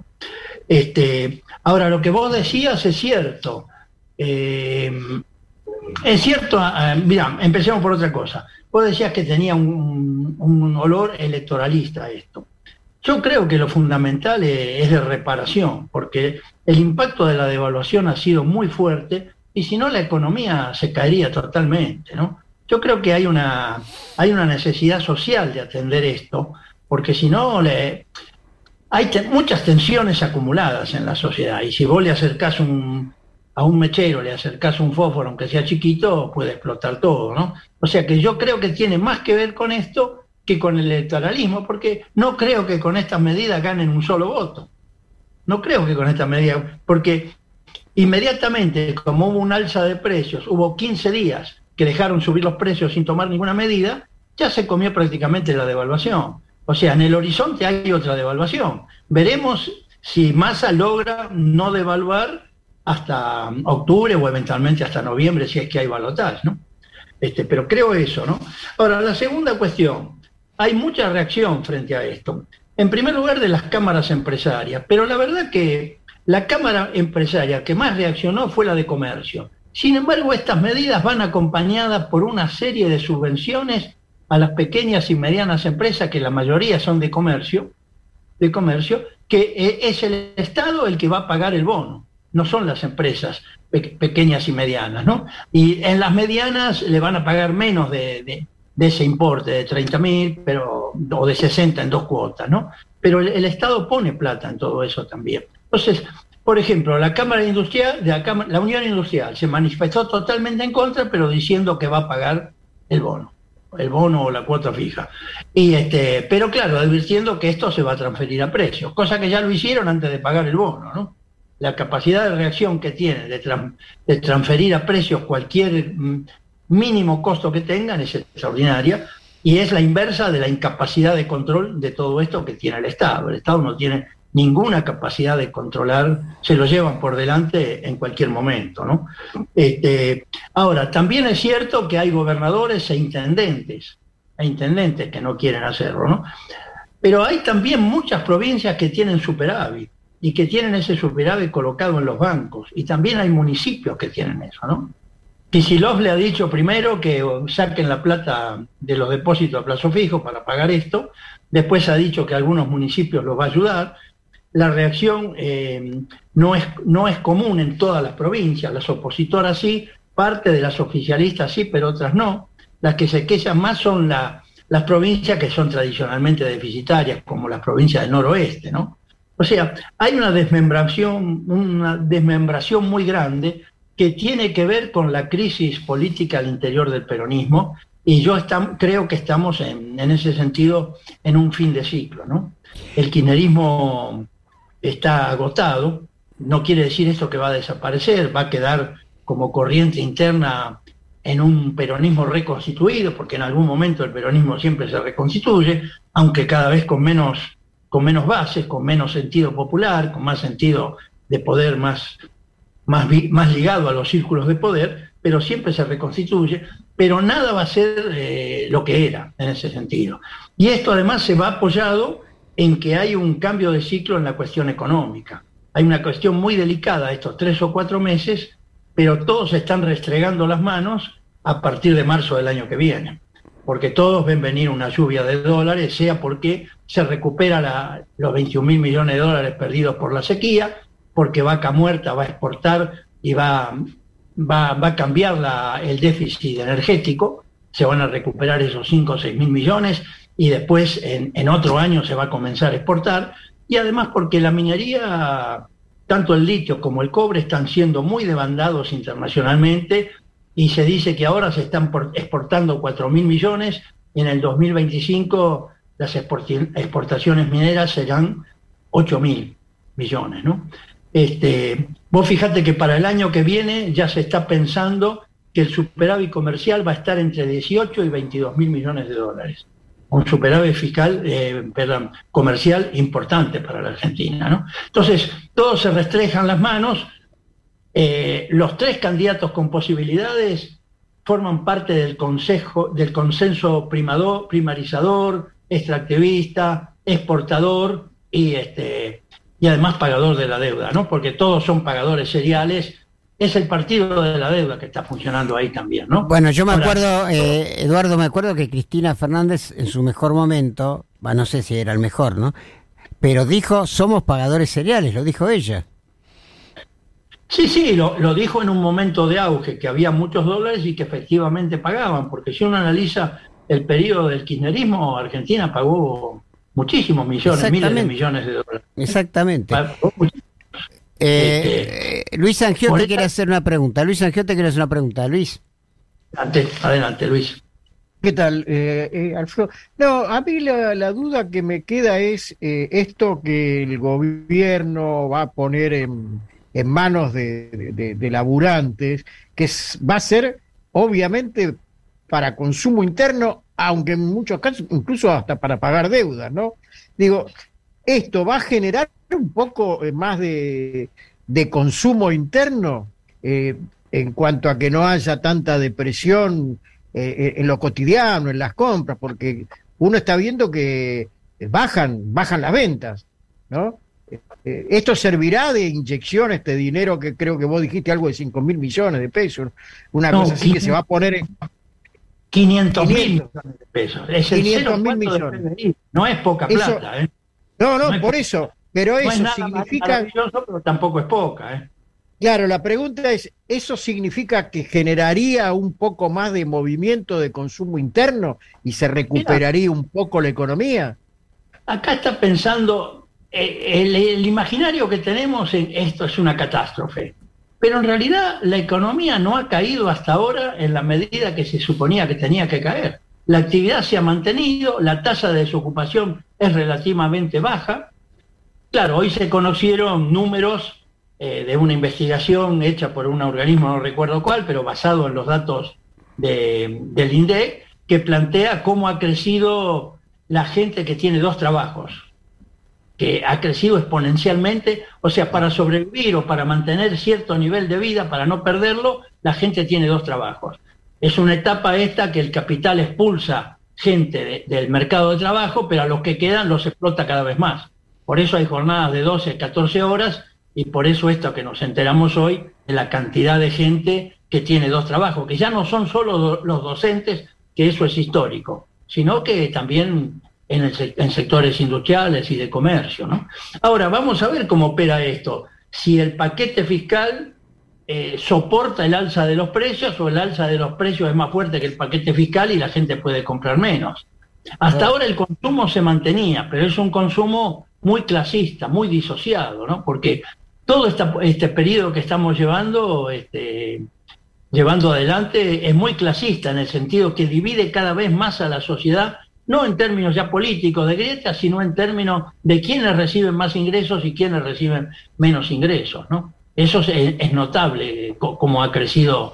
[SPEAKER 17] Ahora, lo que vos decías es cierto. Es cierto, mirá, empecemos por otra cosa. Vos decías que tenía un olor electoralista esto. Yo creo que lo fundamental es de reparación, porque el impacto de la devaluación ha sido muy fuerte, y si no la economía se caería totalmente, ¿no? Yo creo que hay una necesidad social de atender esto, porque si no hay muchas tensiones acumuladas en la sociedad, y si vos le acercás a un mechero, le acercás un fósforo, aunque sea chiquito, puede explotar todo, ¿no? O sea que yo creo que tiene más que ver con esto que con el electoralismo, porque no creo que con estas medidas ganen un solo voto. No creo que con estas medidas, porque inmediatamente, como hubo un alza de precios, hubo 15 días que dejaron subir los precios sin tomar ninguna medida, ya se comió prácticamente la devaluación. O sea, en el horizonte hay otra devaluación. Veremos si Massa logra no devaluar hasta octubre o eventualmente hasta noviembre, si es que hay balotaje, ¿no? Pero creo eso, ¿no? Ahora, la segunda cuestión, hay mucha reacción frente a esto. En primer lugar, de las cámaras empresarias, pero la verdad que la cámara empresaria que más reaccionó fue la de comercio. Sin embargo, estas medidas van acompañadas por una serie de subvenciones a las pequeñas y medianas empresas, que la mayoría son de comercio, que es el Estado el que va a pagar el bono, no son las empresas pequeñas y medianas, ¿no? Y en las medianas le van a pagar menos de ese importe, de 30.000, o de 60 en 2 cuotas, ¿no? Pero el Estado pone plata en todo eso también. Entonces, por ejemplo, la Unión Industrial se manifestó totalmente en contra, pero diciendo que va a pagar el bono o la cuota fija. Pero claro, advirtiendo que esto se va a transferir a precios, cosa que ya lo hicieron antes de pagar el bono, ¿no? La capacidad de reacción que tienen de transferir a precios cualquier mínimo costo que tengan es extraordinaria, y es la inversa de la incapacidad de control de todo esto que tiene el Estado. El Estado no tiene ninguna capacidad de controlar, se lo llevan por delante en cualquier momento, ¿no? Ahora, también es cierto que hay gobernadores e intendentes que no quieren hacerlo, ¿no? Pero hay también muchas provincias que tienen superávit, y que tienen ese superávit colocado en los bancos, y también hay municipios que tienen eso, ¿no? Kicillof le ha dicho primero que saquen la plata de los depósitos a plazo fijo para pagar esto, después ha dicho que algunos municipios los va a ayudar. La reacción no es común en todas las provincias, las opositoras sí, parte de las oficialistas sí, pero otras no. Las que se quejan más son las provincias que son tradicionalmente deficitarias, como las provincias del noroeste, ¿no? O sea, hay una desmembración muy grande que tiene que ver con la crisis política al interior del peronismo, y yo creo que estamos en ese sentido en un fin de ciclo, ¿no? El kirchnerismo está agotado, no quiere decir esto que va a desaparecer, va a quedar como corriente interna en un peronismo reconstituido, porque en algún momento el peronismo siempre se reconstituye, aunque cada vez con menos bases, con menos sentido popular, con más sentido de poder más ligado a los círculos de poder, pero siempre se reconstituye, pero nada va a ser lo que era en ese sentido. Y esto además se va apoyado en que hay un cambio de ciclo en la cuestión económica. Hay una cuestión muy delicada estos 3 o 4 meses, pero todos están restregando las manos a partir de marzo del año que viene, porque todos ven venir una lluvia de dólares, sea porque se recupera los 21.000 millones de dólares perdidos por la sequía, porque Vaca Muerta va a exportar y va a cambiar el déficit energético, se van a recuperar esos 5 o 6 mil millones, y después en otro año se va a comenzar a exportar, y además porque la minería, tanto el litio como el cobre, están siendo muy demandados internacionalmente, y se dice que ahora se están exportando 4.000 millones, y en el 2025 las exportaciones mineras serán 8.000 millones, ¿no? Vos fijate que para el año que viene ya se está pensando que el superávit comercial va a estar entre 18 y 22.000 millones de dólares. Un superávit fiscal, comercial importante para la Argentina, ¿no? Entonces, todos se restrejan las manos. Los 3 candidatos con posibilidades forman parte del consenso primarizador, extractivista, exportador y además pagador de la deuda, ¿no? Porque todos son pagadores seriales. Es el partido de la deuda que está funcionando ahí también, ¿no?
[SPEAKER 2] Bueno, yo me acuerdo, Eduardo, me acuerdo que Cristina Fernández en su mejor momento, no sé si era el mejor, ¿no? Pero dijo, somos pagadores seriales, lo dijo ella.
[SPEAKER 17] Sí, lo dijo en un momento de auge, que había muchos dólares y que efectivamente pagaban, porque si uno analiza el periodo del kirchnerismo, Argentina pagó muchísimos millones, miles de millones de dólares.
[SPEAKER 2] Exactamente. Luis Angiote quiere hacer una pregunta. Luis.
[SPEAKER 17] Adelante, Luis.
[SPEAKER 4] ¿Qué tal, Alfredo? No, a mí la duda que me queda es esto que el gobierno va a poner en manos de laburantes, que va a ser obviamente para consumo interno, aunque en muchos casos incluso hasta para pagar deudas, ¿no? Digo, esto va a generar un poco más de consumo interno en cuanto a que no haya tanta depresión en lo cotidiano, en las compras, porque uno está viendo que bajan las ventas, ¿no? Esto servirá de inyección, este dinero que creo que vos dijiste algo de 5.000 millones de pesos, una cosa así que se va a poner en
[SPEAKER 17] 500.000 millones de pesos. Es
[SPEAKER 4] 500.000 millones.
[SPEAKER 17] No es poca plata, ¿eh?
[SPEAKER 4] No, por eso. Pero
[SPEAKER 17] no
[SPEAKER 4] eso
[SPEAKER 17] es nada
[SPEAKER 4] significa.
[SPEAKER 17] Maravilloso, pero tampoco es poca, ¿eh?
[SPEAKER 4] Claro, la pregunta es: ¿eso significa que generaría un poco más de movimiento de consumo interno y se recuperaría un poco la economía?
[SPEAKER 17] Acá está pensando. El imaginario que tenemos en esto es una catástrofe, pero en realidad la economía no ha caído hasta ahora en la medida que se suponía que tenía que caer. La actividad se ha mantenido, la tasa de desocupación es relativamente baja. Claro, hoy se conocieron números de una investigación hecha por un organismo, no recuerdo cuál, pero basado en los datos del INDEC, que plantea cómo ha crecido la gente que tiene 2 trabajos, que ha crecido exponencialmente. O sea, para sobrevivir o para mantener cierto nivel de vida, para no perderlo, la gente tiene 2 trabajos. Es una etapa esta que el capital expulsa gente del mercado de trabajo, pero a los que quedan los explota cada vez más. Por eso hay jornadas de 12, 14 horas, y por eso esto que nos enteramos hoy de la cantidad de gente que tiene 2 trabajos, que ya no son solo los docentes, que eso es histórico, sino que también en sectores industriales y de comercio, ¿no? Ahora, vamos a ver cómo opera esto. Si el paquete fiscal soporta el alza de los precios, o el alza de los precios es más fuerte que el paquete fiscal y la gente puede comprar menos. Hasta ahora el consumo se mantenía, pero es un consumo muy clasista, muy disociado, ¿no? Porque todo este periodo que estamos llevando adelante es muy clasista, en el sentido que divide cada vez más a la sociedad, no en términos ya políticos de grieta, sino en términos de quiénes reciben más ingresos y quiénes reciben menos ingresos, ¿no? Eso es notable, cómo ha crecido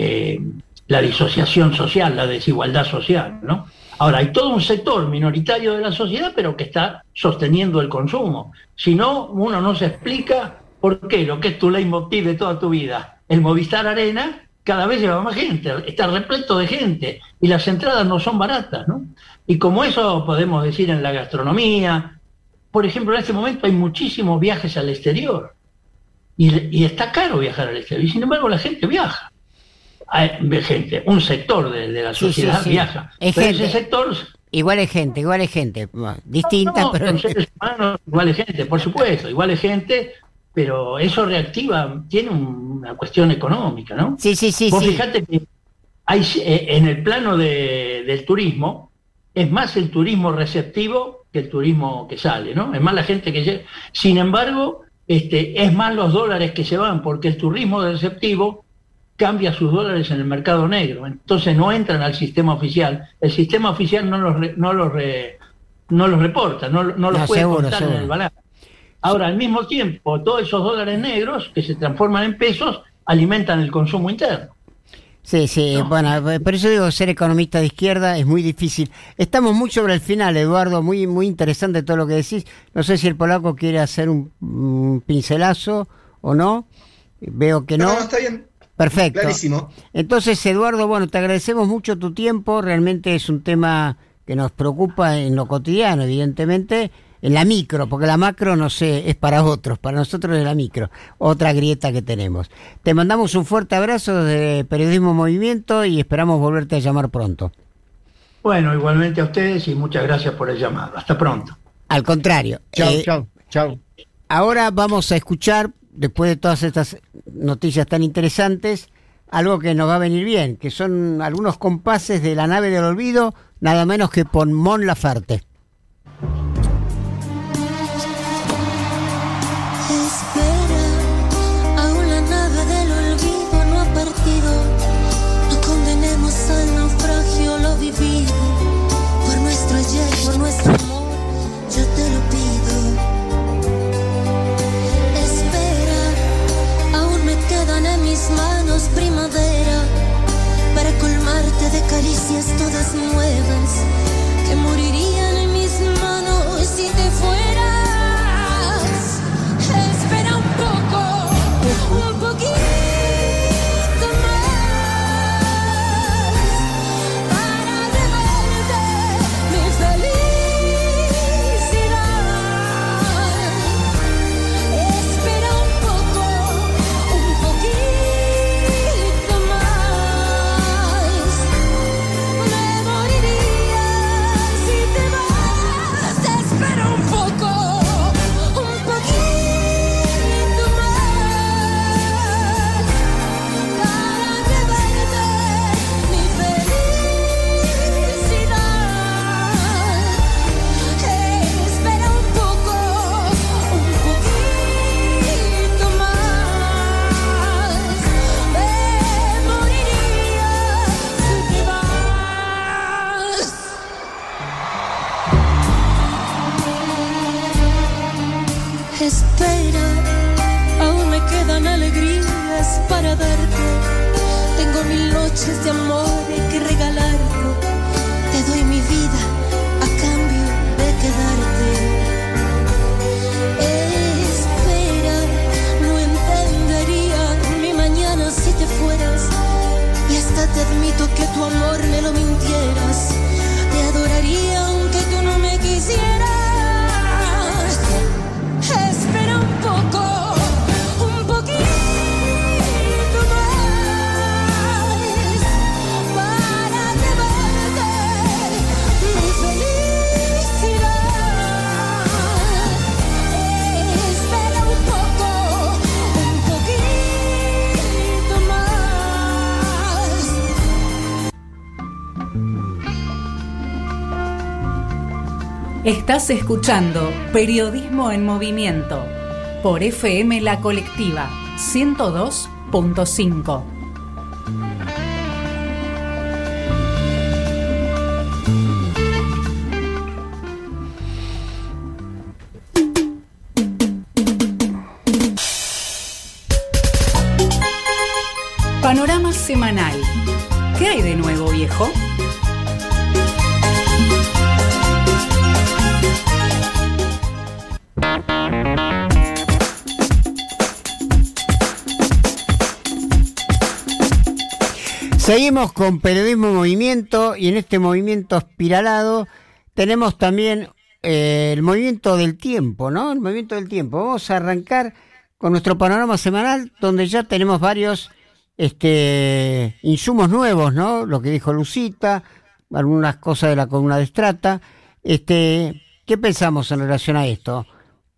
[SPEAKER 17] la disociación social, la desigualdad social, ¿no? Ahora, hay todo un sector minoritario de la sociedad, pero que está sosteniendo el consumo. Si no, uno no se explica por qué lo que es tu leitmotiv de toda tu vida, el Movistar Arena, cada vez lleva más gente, está repleto de gente, y las entradas no son baratas, ¿no? Y como eso podemos decir en la gastronomía, por ejemplo, en este momento hay muchísimos viajes al exterior, y está caro viajar al exterior, y sin embargo la gente viaja. Hay gente, un sector de la sociedad viaja.
[SPEAKER 2] Es
[SPEAKER 17] pero
[SPEAKER 2] gente,
[SPEAKER 17] ese sector...
[SPEAKER 2] Igual es gente, distinta, pero...
[SPEAKER 17] Son seres humanos, igual es gente, por supuesto, igual es gente... Pero eso reactiva, tiene una cuestión económica, ¿no?
[SPEAKER 2] Sí.
[SPEAKER 17] Vos fijate que hay, en el plano del turismo, es más el turismo receptivo que el turismo que sale, ¿no? Es más la gente que llega. Sin embargo, es más los dólares que se van, porque el turismo receptivo cambia sus dólares en el mercado negro. Entonces no entran al sistema oficial. El sistema oficial no los reporta, no los puede contar en el balance. Ahora, al mismo tiempo, todos esos dólares negros que se transforman en pesos alimentan el consumo interno.
[SPEAKER 2] Sí, ¿no? Bueno, por eso digo, ser economista de izquierda es muy difícil. Estamos muy sobre el final, Eduardo, muy interesante todo lo que decís. No sé si el polaco quiere hacer un pincelazo o no. Veo que no.
[SPEAKER 3] No, está bien.
[SPEAKER 2] Perfecto.
[SPEAKER 3] Clarísimo.
[SPEAKER 2] Entonces, Eduardo, bueno, te agradecemos mucho tu tiempo. Realmente es un tema que nos preocupa en lo cotidiano, evidentemente. En la micro, porque la macro, no sé, es para otros, para nosotros es la micro, otra grieta que tenemos. Te mandamos un fuerte abrazo de Periodismo Movimiento y esperamos volverte a llamar pronto.
[SPEAKER 17] Bueno, igualmente a ustedes y muchas gracias por el llamado. Hasta pronto.
[SPEAKER 2] Al contrario.
[SPEAKER 4] Chao.
[SPEAKER 2] Ahora vamos a escuchar, después de todas estas noticias tan interesantes, algo que nos va a venir bien, que son algunos compases de La nave del olvido, nada menos que por Mon Laferte.
[SPEAKER 18] Por nuestro ayer, por nuestro amor, yo te lo pido. Espera, aún me quedan en mis manos primavera para colmarte de caricias todas nuevas que morirían en mis manos si te fueras. Espera un poco, un poquito. Espera, aún me quedan alegrías para darte. Tengo 1000 noches de amor que regalarte. Te doy mi vida a cambio de quedarte. Espera, no entendería mi mañana si te fueras. Y hasta te admito que tu amor me lo mintieras. Te adoraría aunque tú no me quisieras. Espera un poco, un poquito más para llevarte
[SPEAKER 1] Estás escuchando Periodismo en Movimiento por FM La Colectiva 102.5. Panorama semanal. ¿Qué hay de nuevo, viejo?
[SPEAKER 2] Seguimos con Periodismo en Movimiento, y en este movimiento espiralado tenemos también el movimiento del tiempo, ¿no? El movimiento del tiempo. Vamos a arrancar con nuestro panorama semanal, donde ya tenemos varios insumos nuevos, ¿no? Lo que dijo Lucita, algunas cosas de la columna de Strata. ¿Qué pensamos en relación a esto?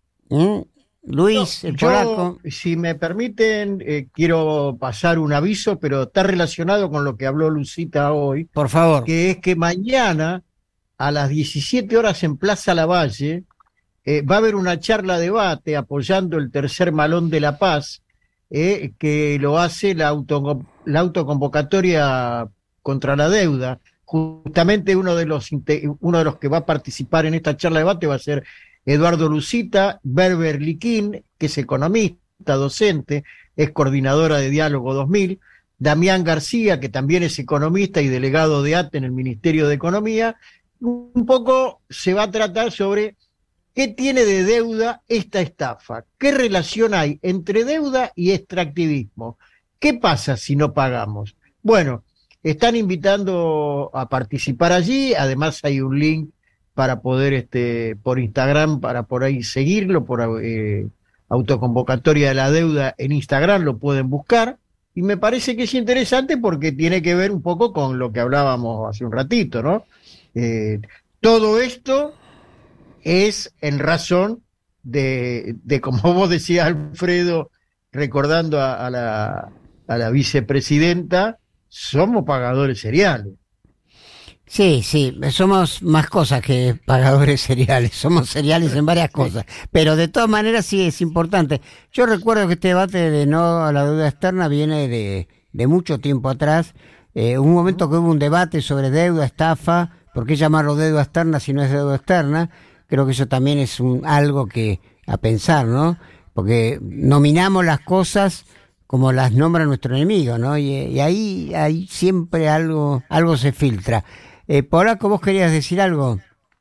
[SPEAKER 2] Luis, el polaco.
[SPEAKER 4] Si me permiten, quiero pasar un aviso, pero está relacionado con lo que habló Lucita hoy.
[SPEAKER 2] Por favor.
[SPEAKER 4] Que es que mañana, a las 17 horas en Plaza Lavalle, va a haber una charla debate apoyando el tercer Malón de la Paz, que lo hace la autoconvocatoria contra la deuda. Justamente uno de los que va a participar en esta charla de debate va a ser Eduardo Lucita, Berber Liquín, que es economista, docente, es coordinadora de Diálogo 2000, Damián García, que también es economista y delegado de ATE en el Ministerio de Economía. Un poco se va a tratar sobre qué tiene de deuda esta estafa, qué relación hay entre deuda y extractivismo, qué pasa si no pagamos. Bueno, están invitando a participar allí, además hay un link para poder, por Instagram, para por ahí seguirlo, por autoconvocatoria de la deuda en Instagram, lo pueden buscar, y me parece que es interesante porque tiene que ver un poco con lo que hablábamos hace un ratito, ¿no? Todo esto es en razón de como vos decías, Alfredo, recordando a la vicepresidenta, somos pagadores seriales.
[SPEAKER 2] Sí, somos más cosas que pagadores seriales, somos seriales en varias cosas, pero de todas maneras sí es importante. Yo recuerdo que este debate de no a la deuda externa viene de mucho tiempo atrás, un momento que hubo un debate sobre deuda, estafa, ¿por qué llamarlo deuda externa si no es deuda externa? Creo que eso también es algo que a pensar, ¿no? Porque nominamos las cosas como las nombra nuestro enemigo, ¿no? Y ahí siempre algo se filtra. Polaco, ¿vos querías decir algo?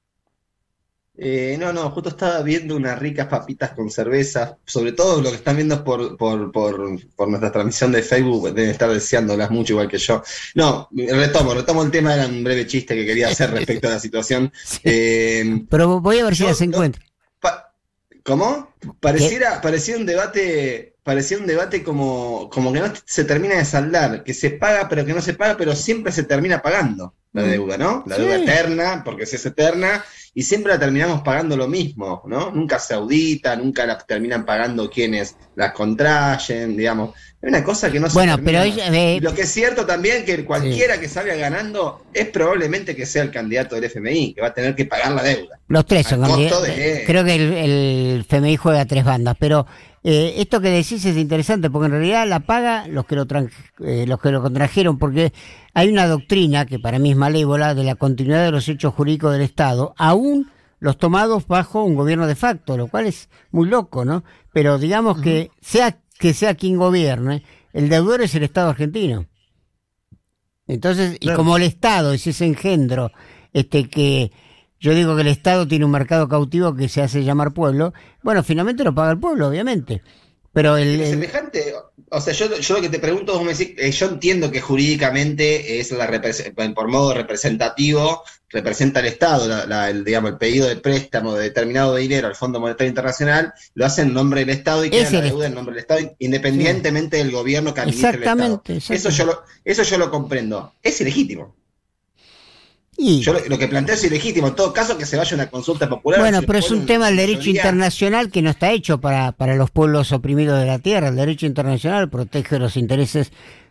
[SPEAKER 3] No, justo estaba viendo unas ricas papitas con cerveza, sobre todo lo que están viendo por nuestra transmisión de Facebook, deben estar deseándolas mucho igual que yo. No, retomo el tema, era un breve chiste que quería hacer respecto a la situación. Sí.
[SPEAKER 2] Pero voy a ver si las encuentro.
[SPEAKER 3] ¿Cómo? Parecía un debate como que no se termina de saldar, que se paga pero que no se paga, pero siempre se termina pagando la deuda, ¿no? La deuda eterna, porque si es eterna, y siempre la terminamos pagando lo mismo, ¿no? Nunca se audita, nunca la terminan pagando quienes las contrayen, digamos. Es una cosa que no se termina. Pero lo que es cierto también, que cualquiera que salga ganando es probablemente que sea el candidato del FMI, que va a tener que pagar la deuda.
[SPEAKER 2] Los tres son candidatos. Creo que el FMI juega a tres bandas, pero esto que decís es interesante, porque en realidad la paga los que lo contrajeron, porque hay una doctrina que para mí es malévola de la continuidad de los hechos jurídicos del Estado, aún los tomados bajo un gobierno de facto, lo cual es muy loco, ¿no? Pero digamos que sea quien gobierne, el deudor es el Estado argentino. Entonces, y como el Estado es ese engendro, que yo digo que el Estado tiene un mercado cautivo que se hace llamar pueblo, bueno, finalmente lo paga el pueblo, obviamente. Pero
[SPEAKER 3] semejante, o sea, yo lo que te pregunto, vos me decís, yo entiendo que jurídicamente es por modo representativo, representa al Estado, el pedido de préstamo de determinado dinero al Fondo Monetario Internacional, lo hace en nombre del Estado y queda la deuda en nombre del Estado, independientemente del gobierno que administre el Estado. Eso yo lo comprendo. Es ilegítimo. Yo lo que planteo es ilegítimo, en todo caso que se vaya una consulta popular.
[SPEAKER 2] Bueno, pero es un tema del derecho internacional que no está hecho para los pueblos oprimidos de la tierra. El derecho internacional protege los intereses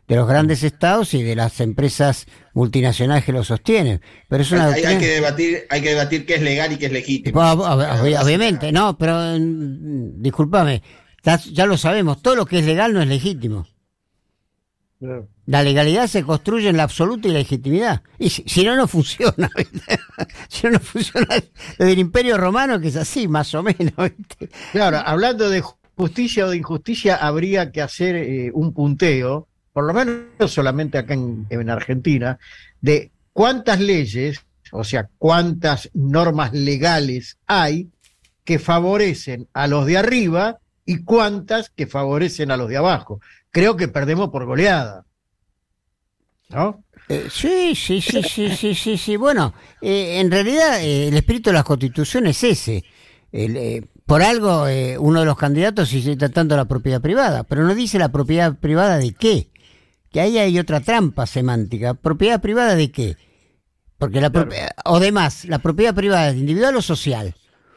[SPEAKER 2] de los grandes estados y de las empresas multinacionales que lo sostienen. Pero es una
[SPEAKER 3] hay que debatir qué es legal y qué es legítimo.
[SPEAKER 2] Obviamente, no, pero discúlpame, ya lo sabemos, todo lo que es legal no es legítimo. La legalidad se construye en la absoluta ilegitimidad. Y si no funciona. Si no funciona desde el Imperio Romano, que es así, más o menos. ¿Viste?
[SPEAKER 4] Claro, hablando de justicia o de injusticia, habría que hacer un punteo, por lo menos solamente acá en Argentina, de cuántas leyes, o sea, cuántas normas legales hay que favorecen a los de arriba y cuántas que favorecen a los de abajo. Creo que perdemos por goleada, ¿no?
[SPEAKER 2] Sí. Bueno, en realidad el espíritu de las constituciones es ese. Por algo uno de los candidatos sigue tratando la propiedad privada, pero no dice la propiedad privada de qué. Que ahí hay otra trampa semántica. ¿Propiedad privada de qué? Porque o demás, la propiedad privada es individual o social.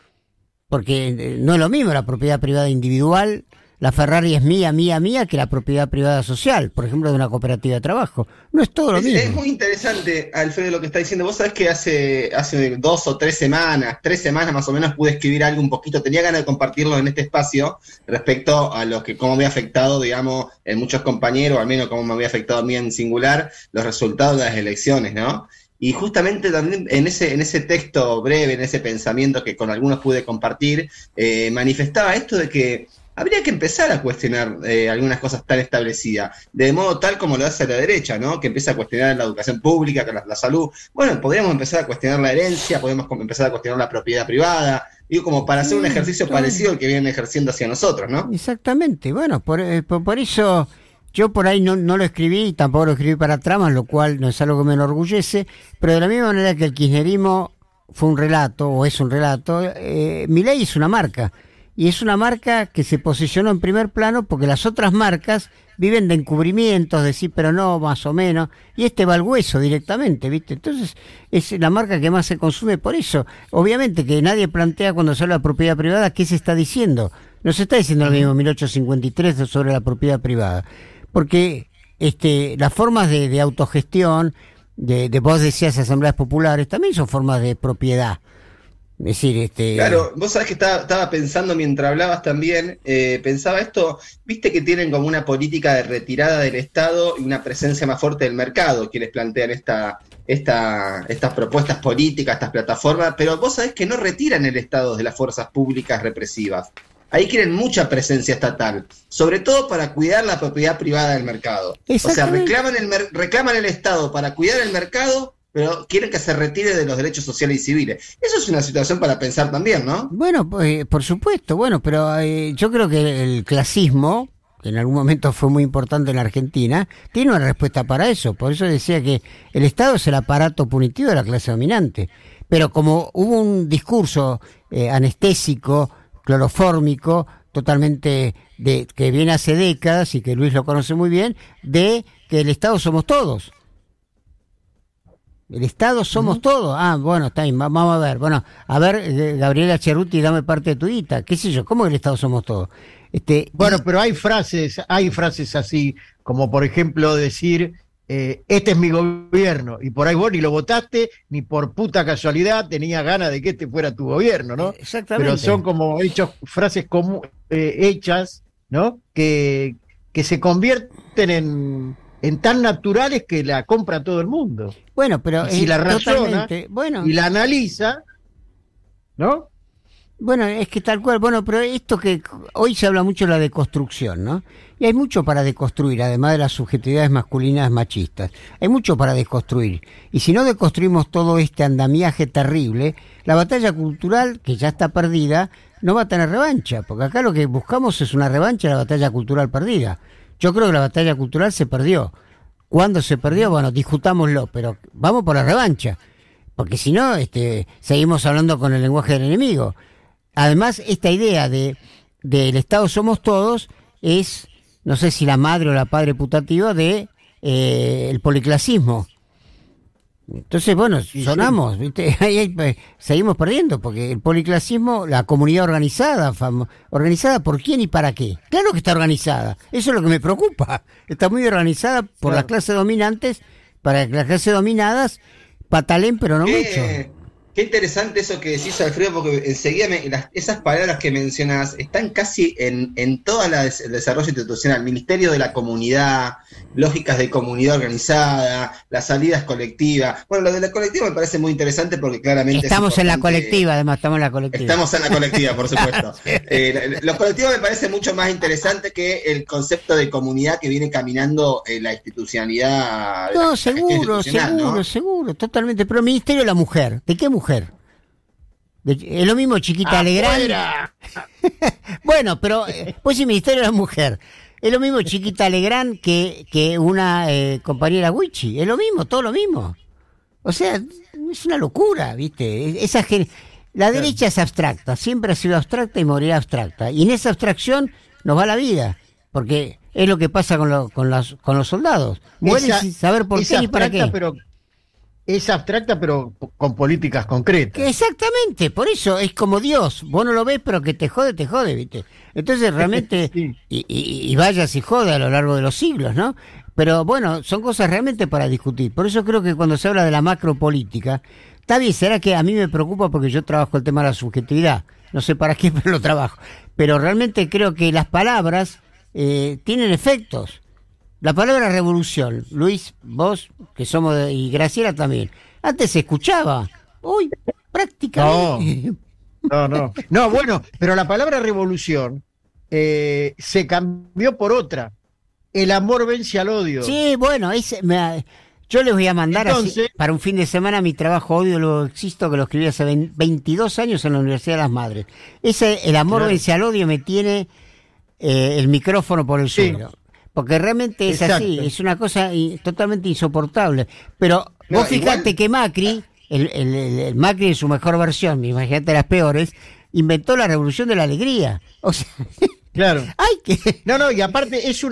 [SPEAKER 2] Porque no es lo mismo la propiedad privada individual. La Ferrari es mía, que la propiedad privada social, por ejemplo, de una cooperativa de trabajo. No es todo lo mismo.
[SPEAKER 3] Es muy interesante, Alfredo, lo que está diciendo. Vos sabés que hace 2 o 3 semanas más o menos, pude escribir algo un poquito, tenía ganas de compartirlo en este espacio, respecto a cómo me ha afectado, digamos, en muchos compañeros, al menos cómo me había afectado a mí en singular, los resultados de las elecciones, ¿no? Y justamente también en ese texto breve, en ese pensamiento que con algunos pude compartir, manifestaba esto de que habría que empezar a cuestionar algunas cosas tan establecidas, de modo tal como lo hace la derecha, ¿no? Que empieza a cuestionar la educación pública, la salud. Bueno, podríamos empezar a cuestionar la herencia, podemos empezar a cuestionar la propiedad privada, digo, como para hacer un ejercicio parecido al que vienen ejerciendo hacia nosotros, ¿no?
[SPEAKER 2] Exactamente, bueno, por eso yo por ahí no lo escribí, y tampoco lo escribí para tramas, lo cual no es algo que me enorgullece, pero de la misma manera que el kirchnerismo fue un relato, o es un relato, Milei es una marca. Y es una marca que se posicionó en primer plano porque las otras marcas viven de encubrimientos, de sí pero no, más o menos, y va al hueso directamente, ¿viste? Entonces es la marca que más se consume por eso. Obviamente que nadie plantea cuando se habla de propiedad privada qué se está diciendo. No se está diciendo lo mismo 1853 sobre la propiedad privada, porque las formas de autogestión, de vos decías asambleas populares, también son formas de propiedad. Es decir,
[SPEAKER 3] Claro, vos sabés que estaba pensando mientras hablabas también, pensaba esto, viste que tienen como una política de retirada del Estado y una presencia más fuerte del mercado, quienes plantean estas propuestas políticas, estas plataformas, pero vos sabés que no retiran el Estado de las fuerzas públicas represivas. Ahí quieren mucha presencia estatal, sobre todo para cuidar la propiedad privada del mercado. O sea, reclaman el Estado para cuidar el mercado, pero quieren que se retire de los derechos sociales y civiles. Eso es una situación para pensar también, ¿no?
[SPEAKER 2] Bueno, por supuesto, pero yo creo que el clasismo, que en algún momento fue muy importante en la Argentina, tiene una respuesta para eso. Por eso decía que el Estado es el aparato punitivo de la clase dominante. Pero como hubo un discurso anestésico, clorofórmico, totalmente que viene hace décadas y que Luis lo conoce muy bien, de que el Estado somos todos. El Estado somos todos. Ah, bueno, está bien, vamos a ver. Bueno, a ver, Gabriela Cerruti, dame parte de tu guita. ¿Qué sé yo? ¿Cómo que el Estado somos todos?
[SPEAKER 4] Bueno, pero hay frases así, como por ejemplo decir, este es mi gobierno, y por ahí vos ni lo votaste, ni por puta casualidad tenías ganas de que este fuera tu gobierno, ¿no?
[SPEAKER 2] Exactamente.
[SPEAKER 4] Pero son como frases hechas, ¿no? Que se convierten en tan naturales que la compra todo el mundo.
[SPEAKER 2] Bueno, pero
[SPEAKER 4] y si la razona y la analiza, ¿no?
[SPEAKER 2] Bueno, es que tal cual, pero esto que hoy se habla mucho de la deconstrucción, ¿no? Y hay mucho para deconstruir, además de las subjetividades masculinas machistas. Hay mucho para deconstruir. Y si no deconstruimos todo este andamiaje terrible, la batalla cultural, que ya está perdida, no va a tener revancha, porque acá lo que buscamos es una revancha de la batalla cultural perdida. Yo creo que la batalla cultural se perdió. ¿Cuándo se perdió? Bueno, discutámoslo, pero vamos por la revancha. Porque si no, seguimos hablando con el lenguaje del enemigo. Además, esta idea del Estado somos todos es, no sé si la madre o la padre putativa de el policlasismo. Entonces, bueno, sonamos, ¿viste? Ahí seguimos perdiendo, porque el policlasismo, la comunidad organizada, ¿organizada por quién y para qué? Claro que está organizada, eso es lo que me preocupa. Está muy organizada por las clases dominantes, para que las clases dominadas patalen, pero no mucho.
[SPEAKER 3] Qué interesante eso que decís, Alfredo, porque enseguida esas palabras que mencionás están casi en todo el desarrollo institucional. Ministerio de la Comunidad, lógicas de comunidad organizada, las salidas colectivas. Bueno, lo de la colectiva me parece muy interesante porque claramente
[SPEAKER 2] estamos en la colectiva, además, estamos en la colectiva.
[SPEAKER 3] Estamos en la colectiva, por supuesto. Los colectivos me parece mucho más interesante que el concepto de comunidad que viene caminando la institucionalidad.
[SPEAKER 2] No, seguro, totalmente. Pero el Ministerio de la Mujer, ¿de qué mujer? Es lo mismo Chiquita Legrand. Bueno, pero pues el Ministerio de la Mujer es lo mismo Chiquita Legrand que una compañera Wichi. Es lo mismo, todo lo mismo. O sea, es una locura, ¿viste? La derecha es abstracta, siempre ha sido abstracta y morirá abstracta. Y en esa abstracción nos va la vida, porque es lo que pasa con los soldados. Mueren sin saber por qué ni para qué.
[SPEAKER 4] Es abstracta, pero con políticas concretas.
[SPEAKER 2] Exactamente, por eso es como Dios. Vos no lo ves, pero que te jode, ¿viste? Entonces realmente, sí. y vaya si jode a lo largo de los siglos, ¿no? Pero bueno, son cosas realmente para discutir. Por eso creo que cuando se habla de la macropolítica, está bien, será que a mí me preocupa porque yo trabajo el tema de la subjetividad. No sé para qué, pero lo trabajo. Pero realmente creo que las palabras tienen efectos. La palabra revolución, Luis, vos, que somos y Graciela también, antes se escuchaba, hoy prácticamente.
[SPEAKER 4] No, bueno, pero la palabra revolución se cambió por otra. El amor vence al odio.
[SPEAKER 2] Sí, bueno, yo les voy a mandar así, para un fin de semana mi trabajo Odio lo existo, que lo escribí hace 22 años en la Universidad de las Madres. El amor vence al odio me tiene el micrófono por el suelo. Porque realmente es así, es una cosa totalmente insoportable. Pero vos fijate que Macri, el Macri en su mejor versión, imagínate las peores, inventó la revolución de la alegría. O sea,
[SPEAKER 4] claro. No, y aparte es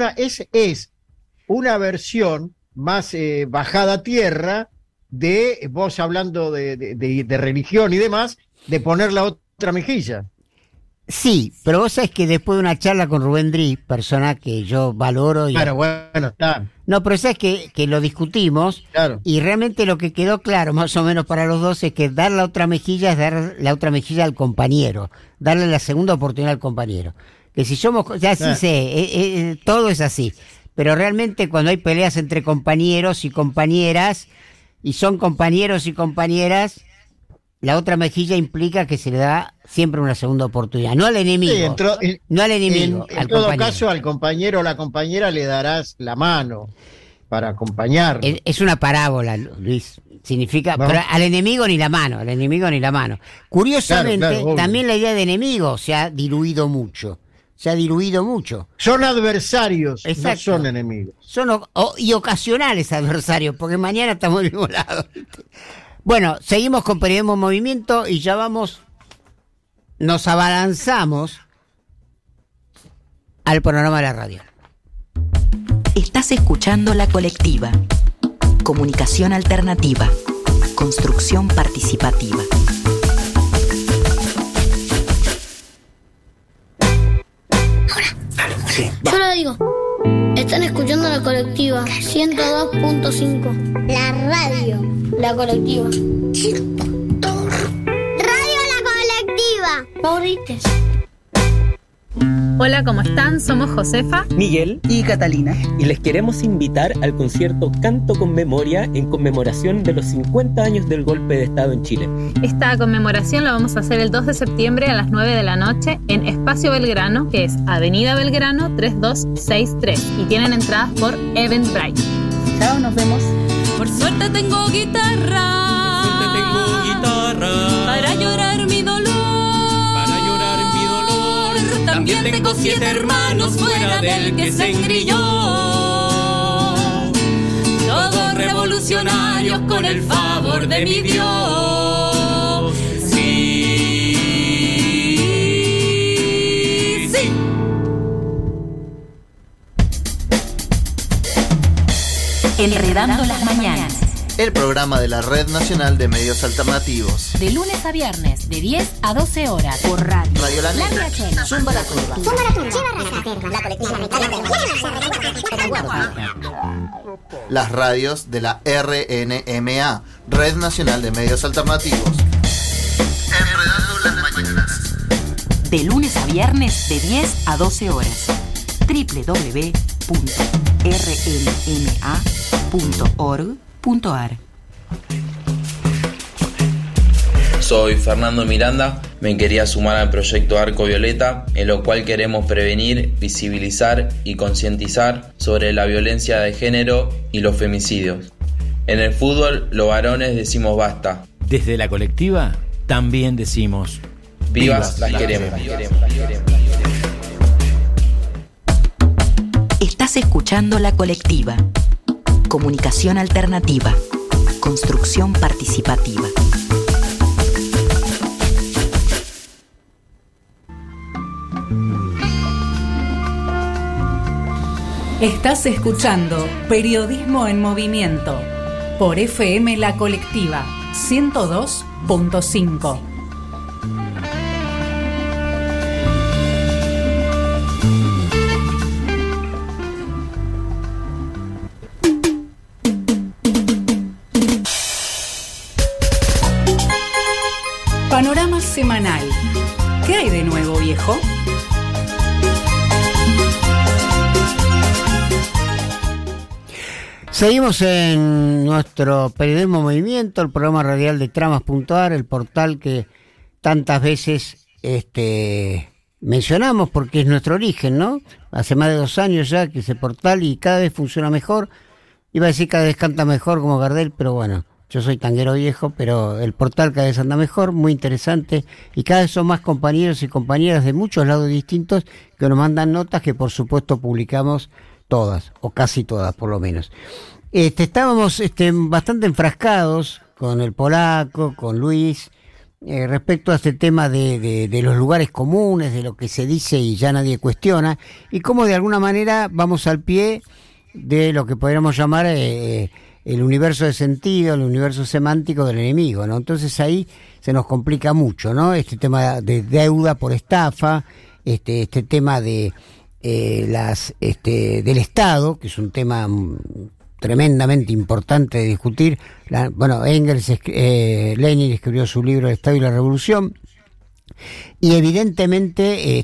[SPEAKER 4] una versión más bajada a tierra de vos hablando de religión y demás, de poner la otra mejilla.
[SPEAKER 2] Sí, pero vos sabés que después de una charla con Rubén Drí, persona que yo valoro...
[SPEAKER 4] Pero bueno, está.
[SPEAKER 2] No, pero sabés que lo discutimos, claro. Y realmente lo que quedó claro, más o menos para los dos, es que dar la otra mejilla es dar la otra mejilla al compañero, darle la segunda oportunidad al compañero. Que si somos... Ya sí sé, todo es así, pero realmente cuando hay peleas entre compañeros y compañeras, y son compañeros y compañeras... La otra mejilla implica que se le da siempre una segunda oportunidad, no al enemigo, no al enemigo,
[SPEAKER 4] en todo caso al compañero o la compañera le darás la mano para acompañarlo.
[SPEAKER 2] Es una parábola, Luis, significa, ¿no? Pero al enemigo ni la mano, Curiosamente, claro, también la idea de enemigo se ha diluido mucho.
[SPEAKER 4] Son adversarios, no son enemigos.
[SPEAKER 2] Son y ocasionales adversarios, porque mañana estamos del mismo lado. Bueno, seguimos con Periodismo en Movimiento y ya nos abalanzamos al panorama de la radio.
[SPEAKER 16] Estás escuchando La Colectiva. Comunicación alternativa. Construcción participativa.
[SPEAKER 19] Ahora, yo lo digo. Están escuchando La Colectiva 102.5. La radio. La Colectiva. Radio La Colectiva. Maurites.
[SPEAKER 9] Hola, ¿cómo están? Somos Josefa,
[SPEAKER 10] Miguel
[SPEAKER 1] y Catalina.
[SPEAKER 10] Y les queremos invitar al concierto Canto con Memoria en conmemoración de los 50 años del golpe de Estado en Chile.
[SPEAKER 9] Esta conmemoración la vamos a hacer el 2 de septiembre a las 9 de la noche en Espacio Belgrano, que es Avenida Belgrano 3263. Y tienen entradas por Eventbrite.
[SPEAKER 1] Chao, nos vemos.
[SPEAKER 11] Por suerte tengo guitarra. Para llorar mi dolor. También tengo 7 hermanos fuera del que se engrilló. Todos revolucionarios con el favor de mi Dios. Sí.
[SPEAKER 16] Enredando las mañanas.
[SPEAKER 13] el programa de la Red Nacional de Medios Alternativos.
[SPEAKER 14] De lunes a viernes, de 10 a 12 horas. Por radio.
[SPEAKER 13] Radio La Negra.
[SPEAKER 14] Zumba la Curva.
[SPEAKER 13] Las radios de la RNMA, Red Nacional de Medios Alternativos. Enredando las mañanas.
[SPEAKER 16] De lunes a viernes, de 10 a 12 horas. www.rnma.org.ar.
[SPEAKER 20] Soy Fernando Miranda, me quería sumar al proyecto Arco Violeta, en lo cual queremos prevenir, visibilizar y concientizar sobre la violencia de género y los femicidios. En el fútbol, los varones decimos basta.
[SPEAKER 21] Desde la colectiva, también decimos
[SPEAKER 20] vivas las queremos.
[SPEAKER 16] Estás escuchando La Colectiva. Comunicación alternativa. Construcción participativa.
[SPEAKER 1] Estás escuchando Periodismo en Movimiento por FM La Colectiva 102.5. Panorama semanal. ¿Qué hay de nuevo, viejo?
[SPEAKER 2] Seguimos en nuestro Periodismo Movimiento, el programa radial de Tramas.ar, el portal que tantas veces mencionamos porque es nuestro origen, ¿no? Hace más de 2 años ya que ese portal y cada vez funciona mejor. Iba a decir cada vez canta mejor como Gardel, pero bueno, yo soy tanguero viejo, pero el portal cada vez anda mejor, muy interesante, y cada vez son más compañeros y compañeras de muchos lados distintos que nos mandan notas que por supuesto publicamos todas, o casi todas por lo menos. Estábamos bastante enfrascados con el polaco, con Luis, respecto a este tema de los lugares comunes, de lo que se dice y ya nadie cuestiona, y cómo de alguna manera vamos al pie de lo que podríamos llamar el universo de sentido, el universo semántico del enemigo, ¿no? Entonces ahí se nos complica mucho, ¿no? Este tema de deuda por estafa, este tema de del Estado, que es un tema tremendamente importante de discutir. Lenin escribió su libro El Estado y la Revolución, y evidentemente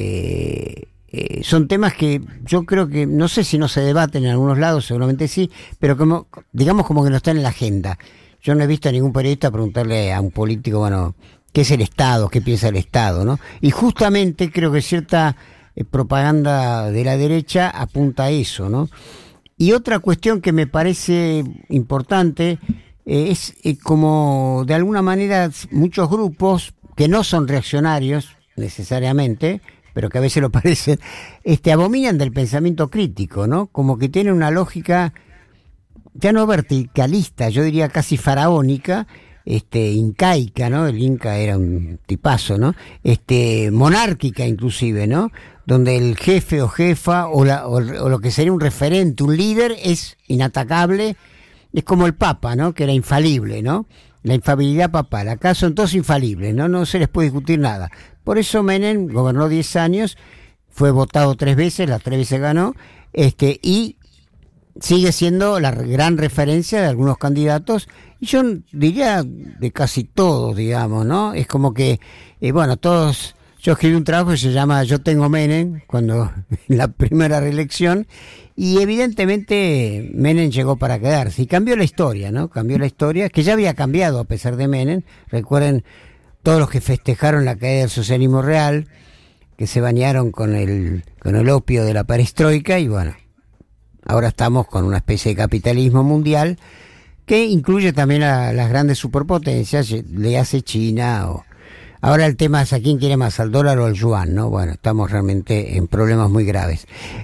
[SPEAKER 2] son temas que yo creo que, no sé si no se debaten en algunos lados, seguramente sí, pero como que no están en la agenda. Yo no he visto a ningún periodista preguntarle a un político, bueno, ¿qué es el Estado? ¿Qué piensa el Estado? ¿No? Y justamente creo que cierta propaganda de la derecha apunta a eso, ¿no? Y otra cuestión que me parece importante es como de alguna manera muchos grupos que no son reaccionarios necesariamente, pero que a veces lo parecen, abominan del pensamiento crítico, ¿no? Como que tiene una lógica ya no verticalista, yo diría casi faraónica, incaica, ¿no? El Inca era un tipazo, ¿no? Monárquica inclusive, ¿no? Donde el jefe o jefa o lo que sería un referente, un líder, es inatacable, es como el Papa, ¿no? Que era infalible, ¿no? La infalibilidad papal. Acá son todos infalibles, ¿no? No se les puede discutir nada. Por eso Menem gobernó 10 años, fue votado 3 veces, las 3 veces ganó, y sigue siendo la gran referencia de algunos candidatos, y yo diría de casi todos, digamos, ¿no? Es como que, todos... Yo escribí un trabajo que se llama Yo tengo Menem, cuando en la primera reelección, y evidentemente Menem llegó para quedarse, y cambió la historia, ¿no? Cambió la historia, que ya había cambiado a pesar de Menem. Recuerden todos los que festejaron la caída del socialismo real, que se bañaron con el opio de la perestroika, y bueno, ahora estamos con una especie de capitalismo mundial, que incluye también a las grandes superpotencias, le hace China o... Ahora el tema es a quién quiere más, al dólar o al yuan, ¿no? Bueno, estamos realmente en problemas muy graves.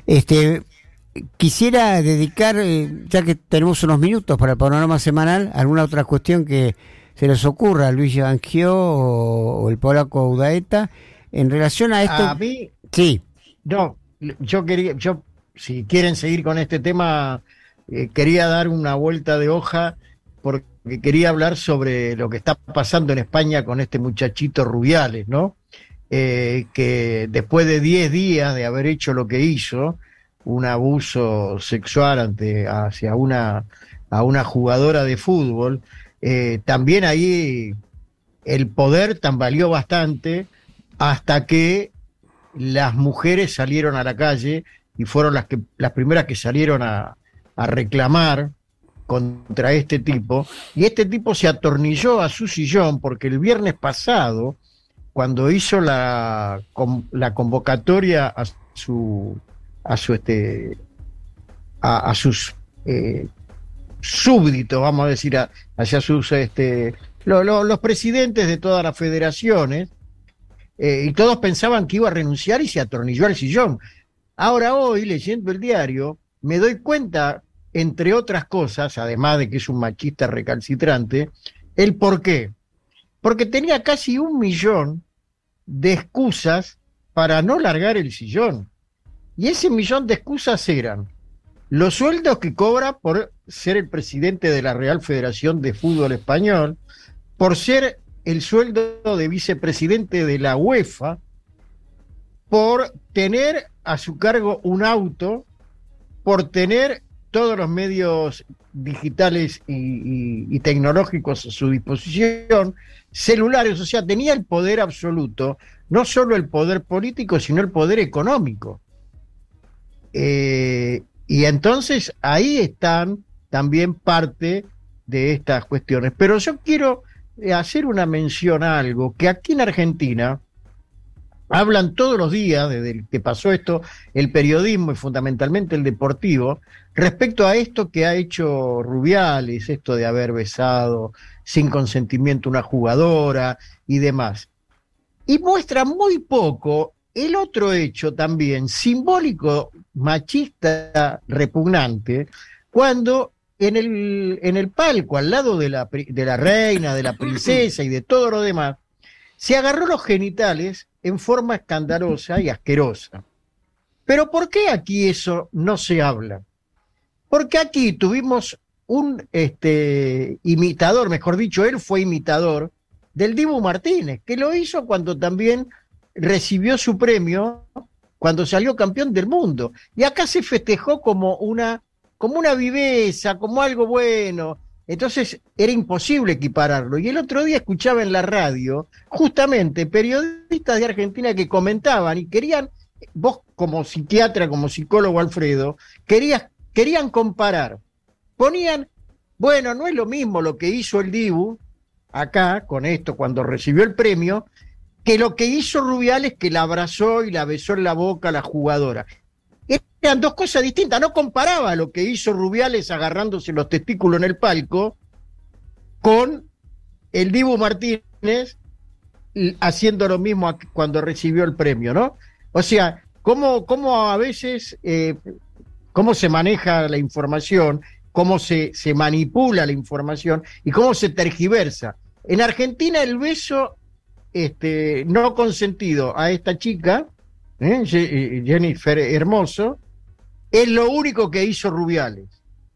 [SPEAKER 2] Quisiera dedicar, ya que tenemos unos minutos para el panorama semanal, alguna otra cuestión que se les ocurra, Luis Evangio o el polaco Udaeta, en relación a esto.
[SPEAKER 4] A mí,
[SPEAKER 2] sí.
[SPEAKER 4] No, yo si quieren seguir con este tema, quería dar una vuelta de hoja porque quería hablar sobre lo que está pasando en España con este muchachito Rubiales, ¿no? Que después de 10 días de haber hecho lo que hizo, un abuso sexual hacia una jugadora de fútbol, también ahí el poder tambaleó bastante hasta que las mujeres salieron a la calle y fueron las primeras que salieron a reclamar contra este tipo, y este tipo se atornilló a su sillón porque el viernes pasado, cuando hizo la convocatoria a sus súbditos, vamos a decir, hacia sus los presidentes de todas las federaciones, y todos pensaban que iba a renunciar y se atornilló al sillón. Ahora hoy, leyendo el diario, me doy cuenta, entre otras cosas, además de que es un machista recalcitrante, el por qué. Porque tenía casi 1 millón de excusas para no largar el sillón. Y ese 1 millón de excusas eran los sueldos que cobra por ser el presidente de la Real Federación de Fútbol Español, por ser el sueldo de vicepresidente de la UEFA, por tener a su cargo un auto, por tener todos los medios digitales y tecnológicos a su disposición, celulares, o sea, tenía el poder absoluto, no solo el poder político, sino el poder económico. Y entonces ahí están también parte de estas cuestiones. Pero yo quiero hacer una mención a algo, que aquí en Argentina hablan todos los días, desde que pasó esto, el periodismo y fundamentalmente el deportivo, respecto a esto que ha hecho Rubiales, esto de haber besado sin consentimiento una jugadora y demás. Y muestra muy poco el otro hecho también simbólico, machista, repugnante, cuando en el palco, al lado de la reina, de la princesa y de todo lo demás, se agarró los genitales en forma escandalosa y asquerosa. Pero ¿por qué aquí eso no se habla? Porque aquí tuvimos un imitador, mejor dicho, él fue imitador del Dibu Martínez, que lo hizo cuando también recibió su premio, cuando salió campeón del mundo. Y acá se festejó como una viveza, como algo bueno. Entonces era imposible equipararlo. Y el otro día escuchaba en la radio, justamente, periodistas de Argentina que comentaban y querían, vos como psiquiatra, como psicólogo Alfredo, querían comparar. Ponían, bueno, no es lo mismo lo que hizo el Dibu acá, con esto, cuando recibió el premio, que lo que hizo Rubiales, que la abrazó y la besó en la boca a la jugadora. Eran dos cosas distintas, no comparaba lo que hizo Rubiales agarrándose los testículos en el palco con el Dibu Martínez haciendo lo mismo cuando recibió el premio, ¿no? O sea, cómo a veces, cómo se maneja la información, cómo se manipula la información y cómo se tergiversa. En Argentina el beso no consentido a esta chica, Jennifer Hermoso, es lo único que hizo Rubiales.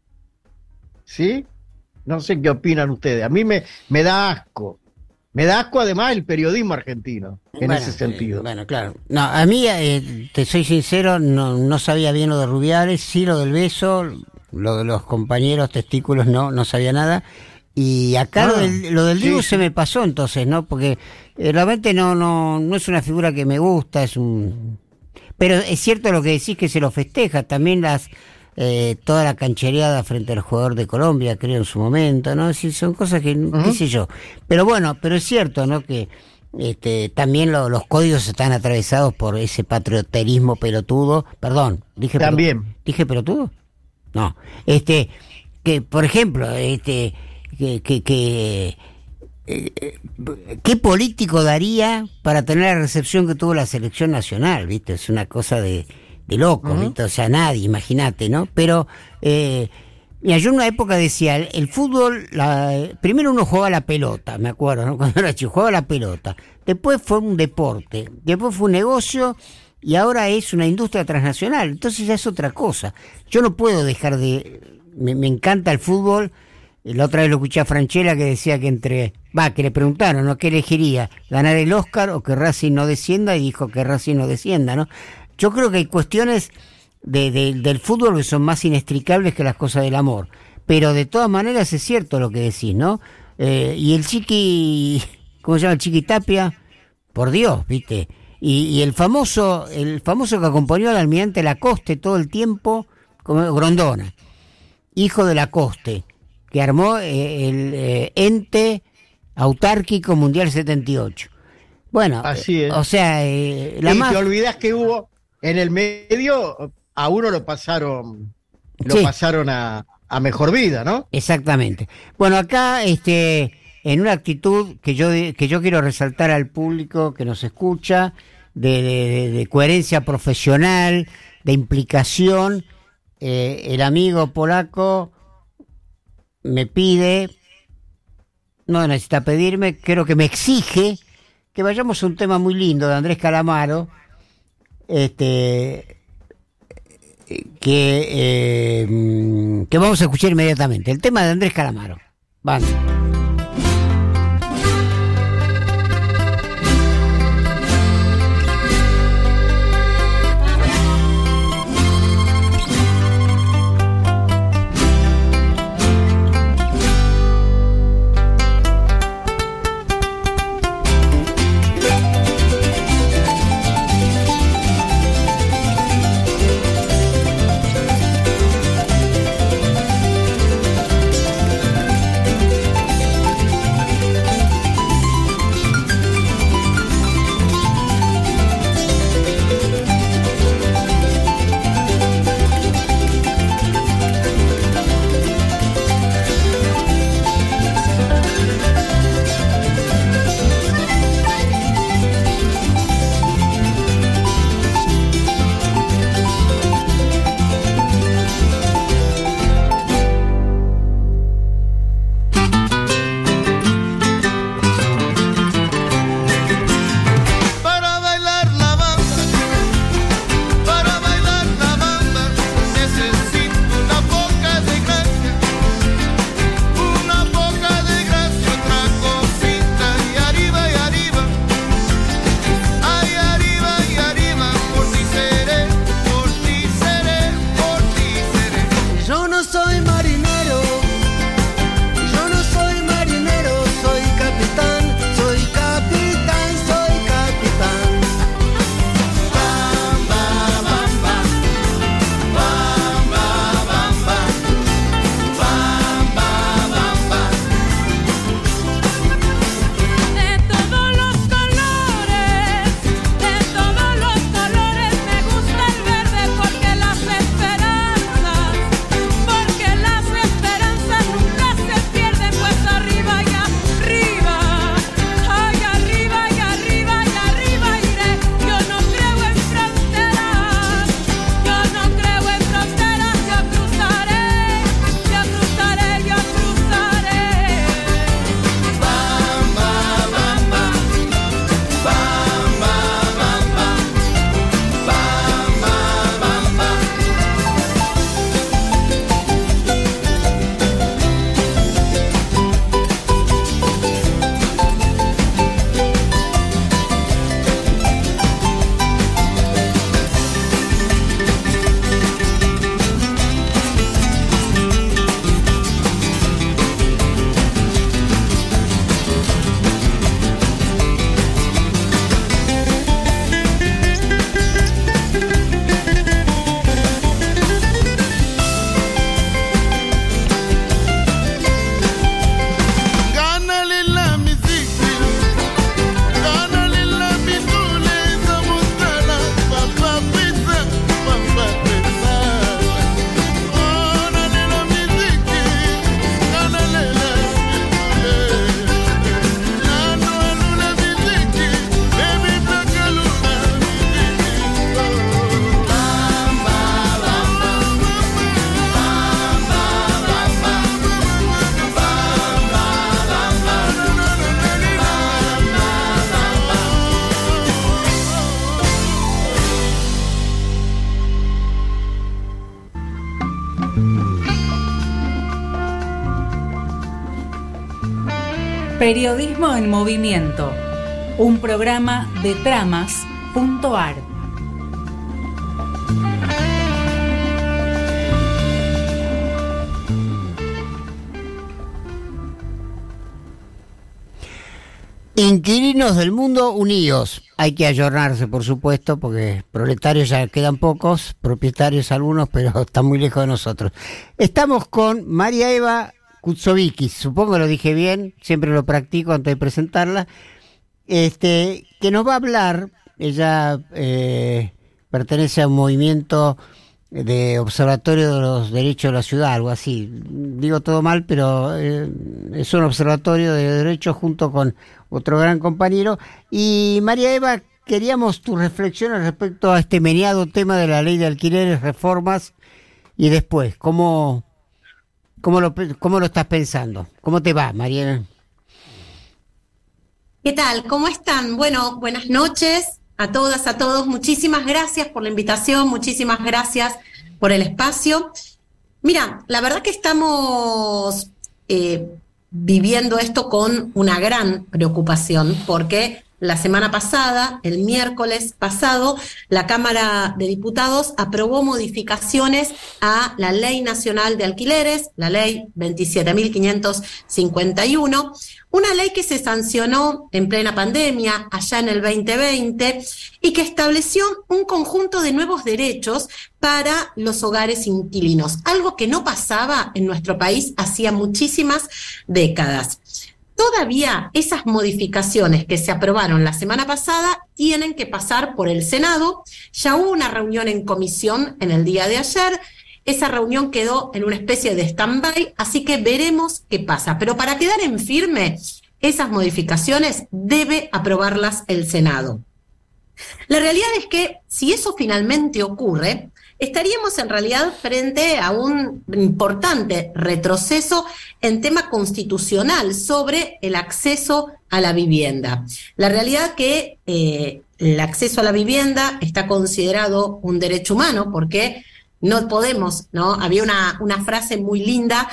[SPEAKER 4] ¿Sí? No sé qué opinan ustedes. A mí me da asco. Me da asco además el periodismo argentino, en ese sentido.
[SPEAKER 2] Bueno, claro. No, a mí, te soy sincero, no sabía bien lo de Rubiales, sí lo del beso, lo de los compañeros testículos no sabía nada. Y acá lo del Dibu se me pasó entonces, ¿no? Porque realmente no es una figura que me gusta, pero es cierto lo que decís, que se lo festeja, también toda la canchereada frente al jugador de Colombia, creo, en su momento, ¿no? Sí, son cosas que, qué sé yo. Pero bueno, pero es cierto, ¿no? Que también los códigos están atravesados por ese patrioterismo pelotudo. Perdón, dije
[SPEAKER 4] también.
[SPEAKER 2] ¿Dije pelotudo? No. Que, por ejemplo, ¿qué político daría para tener la recepción que tuvo la selección nacional? ¿Viste? Es una cosa de loco, ¿viste? O sea, nadie, imagínate, ¿no? Pero mira, yo en una época decía, el fútbol, primero uno jugaba la pelota, me acuerdo, ¿no? Cuando era chico, jugaba la pelota. Después fue un deporte, después fue un negocio y ahora es una industria transnacional. Entonces ya es otra cosa. Yo no puedo dejar me encanta el fútbol. La otra vez lo escuché a Franchella que decía que que le preguntaron, ¿no? ¿Qué elegiría? ¿Ganar el Oscar o que Racing no descienda? Y dijo que Racing no descienda, ¿no? Yo creo que hay cuestiones del fútbol que son más inextricables que las cosas del amor. Pero de todas maneras es cierto lo que decís, ¿no? Y el Chiqui, ¿cómo se llama? El Chiqui Tapia, por Dios, ¿viste? Y el famoso que acompañó al almirante Lacoste todo el tiempo, como Grondona, hijo de Lacoste, que armó el ente autárquico Mundial 78. Bueno,
[SPEAKER 4] así es.
[SPEAKER 2] O sea,
[SPEAKER 4] te olvidás que hubo en el medio, a uno lo pasaron a mejor vida, ¿no?
[SPEAKER 2] Exactamente. Bueno, acá en una actitud que yo quiero resaltar al público que nos escucha, de coherencia profesional, de implicación, el amigo polaco me pide, no necesita pedirme, creo que me exige que vayamos a un tema muy lindo de Andrés Calamaro, que vamos a escuchar inmediatamente. El tema de Andrés Calamaro. Van.
[SPEAKER 1] Periodismo en Movimiento, un programa de Tramas.ar.
[SPEAKER 2] Inquilinos del mundo, unidos. Hay que ayornarse, por supuesto, porque proletarios ya quedan pocos, propietarios algunos, pero están muy lejos de nosotros. Estamos con María Eva Kutsoviki, supongo que lo dije bien, siempre lo practico antes de presentarla, que nos va a hablar. Ella pertenece a un movimiento de Observatorio de los Derechos de la Ciudad, algo así. Digo todo mal, pero es un observatorio de derechos junto con otro gran compañero. Y María Eva, queríamos tus reflexiones respecto a este meneado tema de la ley de alquileres, reformas, y después, ¿cómo lo estás pensando? ¿Cómo te va, María Eva?
[SPEAKER 5] ¿Qué tal? ¿Cómo están? Bueno, buenas noches a todas, a todos. Muchísimas gracias por la invitación, muchísimas gracias por el espacio. Mira, la verdad que estamos viviendo esto con una gran preocupación, porque la semana pasada, el miércoles pasado, la Cámara de Diputados aprobó modificaciones a la Ley Nacional de Alquileres, la Ley 27.551, una ley que se sancionó en plena pandemia, allá en el 2020, y que estableció un conjunto de nuevos derechos para los hogares inquilinos, algo que no pasaba en nuestro país hacía muchísimas décadas. Todavía esas modificaciones que se aprobaron la semana pasada tienen que pasar por el Senado. Ya hubo una reunión en comisión en el día de ayer. Esa reunión quedó en una especie de stand-by, así que veremos qué pasa. Pero para quedar en firme, esas modificaciones debe aprobarlas el Senado. La realidad es que si eso finalmente ocurre, estaríamos en realidad frente a un importante retroceso en tema constitucional sobre el acceso a la vivienda. La realidad que el acceso a la vivienda está considerado un derecho humano porque no podemos, ¿no? Había una frase muy linda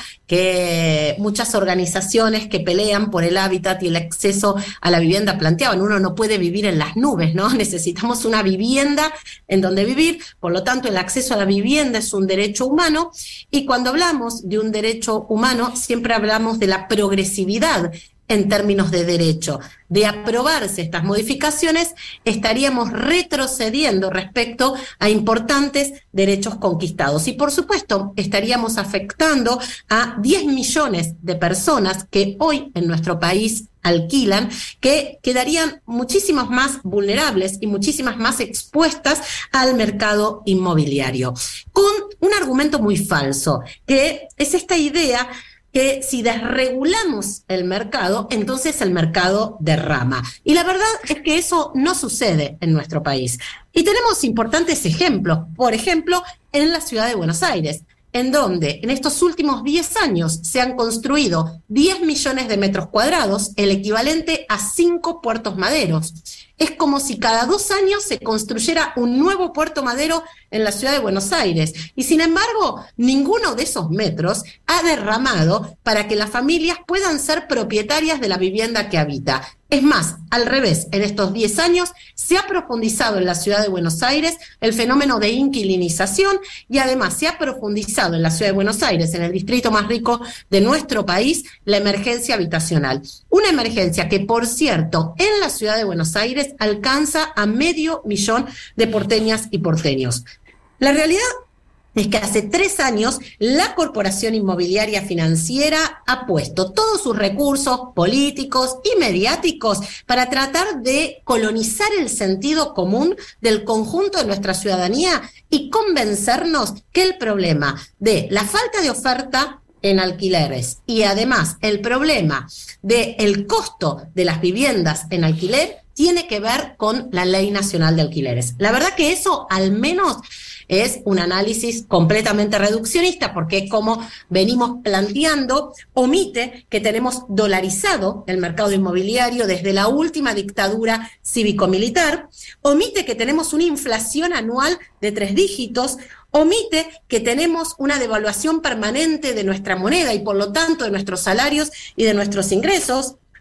[SPEAKER 5] que muchas organizaciones que pelean por el hábitat y el acceso a la vivienda planteaban: uno no puede vivir en las nubes, ¿no? Necesitamos una vivienda en donde vivir, por lo tanto el acceso a la vivienda es un derecho humano, y cuando hablamos de un derecho humano siempre hablamos de la progresividad en términos de derecho. De aprobarse estas modificaciones, estaríamos retrocediendo respecto a importantes derechos conquistados. Y por supuesto, estaríamos afectando a 10 millones de personas que hoy en nuestro país alquilan, que quedarían muchísimas más vulnerables y muchísimas más expuestas al mercado inmobiliario. Con un argumento muy falso, que es esta idea que si desregulamos el mercado, entonces el mercado derrama. Y la verdad es que eso no sucede en nuestro país. Y tenemos importantes ejemplos, por ejemplo, en la ciudad de Buenos Aires, en donde en estos últimos 10 años se han construido 10 millones de metros cuadrados, el equivalente a 5 puertos maderos. Es como si cada 2 años se construyera un nuevo puerto madero en la ciudad de Buenos Aires. Y sin embargo, ninguno de esos metros ha derramado para que las familias puedan ser propietarias de la vivienda que habita. Es más, al revés, en estos 10 años se ha profundizado en la ciudad de Buenos Aires el fenómeno de inquilinización, y además se ha profundizado en la ciudad de Buenos Aires, en el distrito más rico de nuestro país, la emergencia habitacional. Una emergencia que, por cierto, en la ciudad de Buenos Aires alcanza a 500.000 de porteñas y porteños. La realidad es que hace 3 años la Corporación Inmobiliaria Financiera ha puesto todos sus recursos políticos y mediáticos para tratar de colonizar el sentido común del conjunto de nuestra ciudadanía y convencernos que el problema de la falta de oferta en alquileres y además el problema del costo de las viviendas en alquiler tiene que ver con la Ley Nacional de Alquileres. La verdad que eso al menos es un análisis completamente reduccionista, porque como venimos planteando, omite que tenemos dolarizado el mercado inmobiliario desde la última dictadura cívico-militar, omite que tenemos una inflación anual de 3 dígitos, omite que tenemos una devaluación permanente de nuestra moneda y por lo tanto de nuestros salarios y de nuestros ingresos,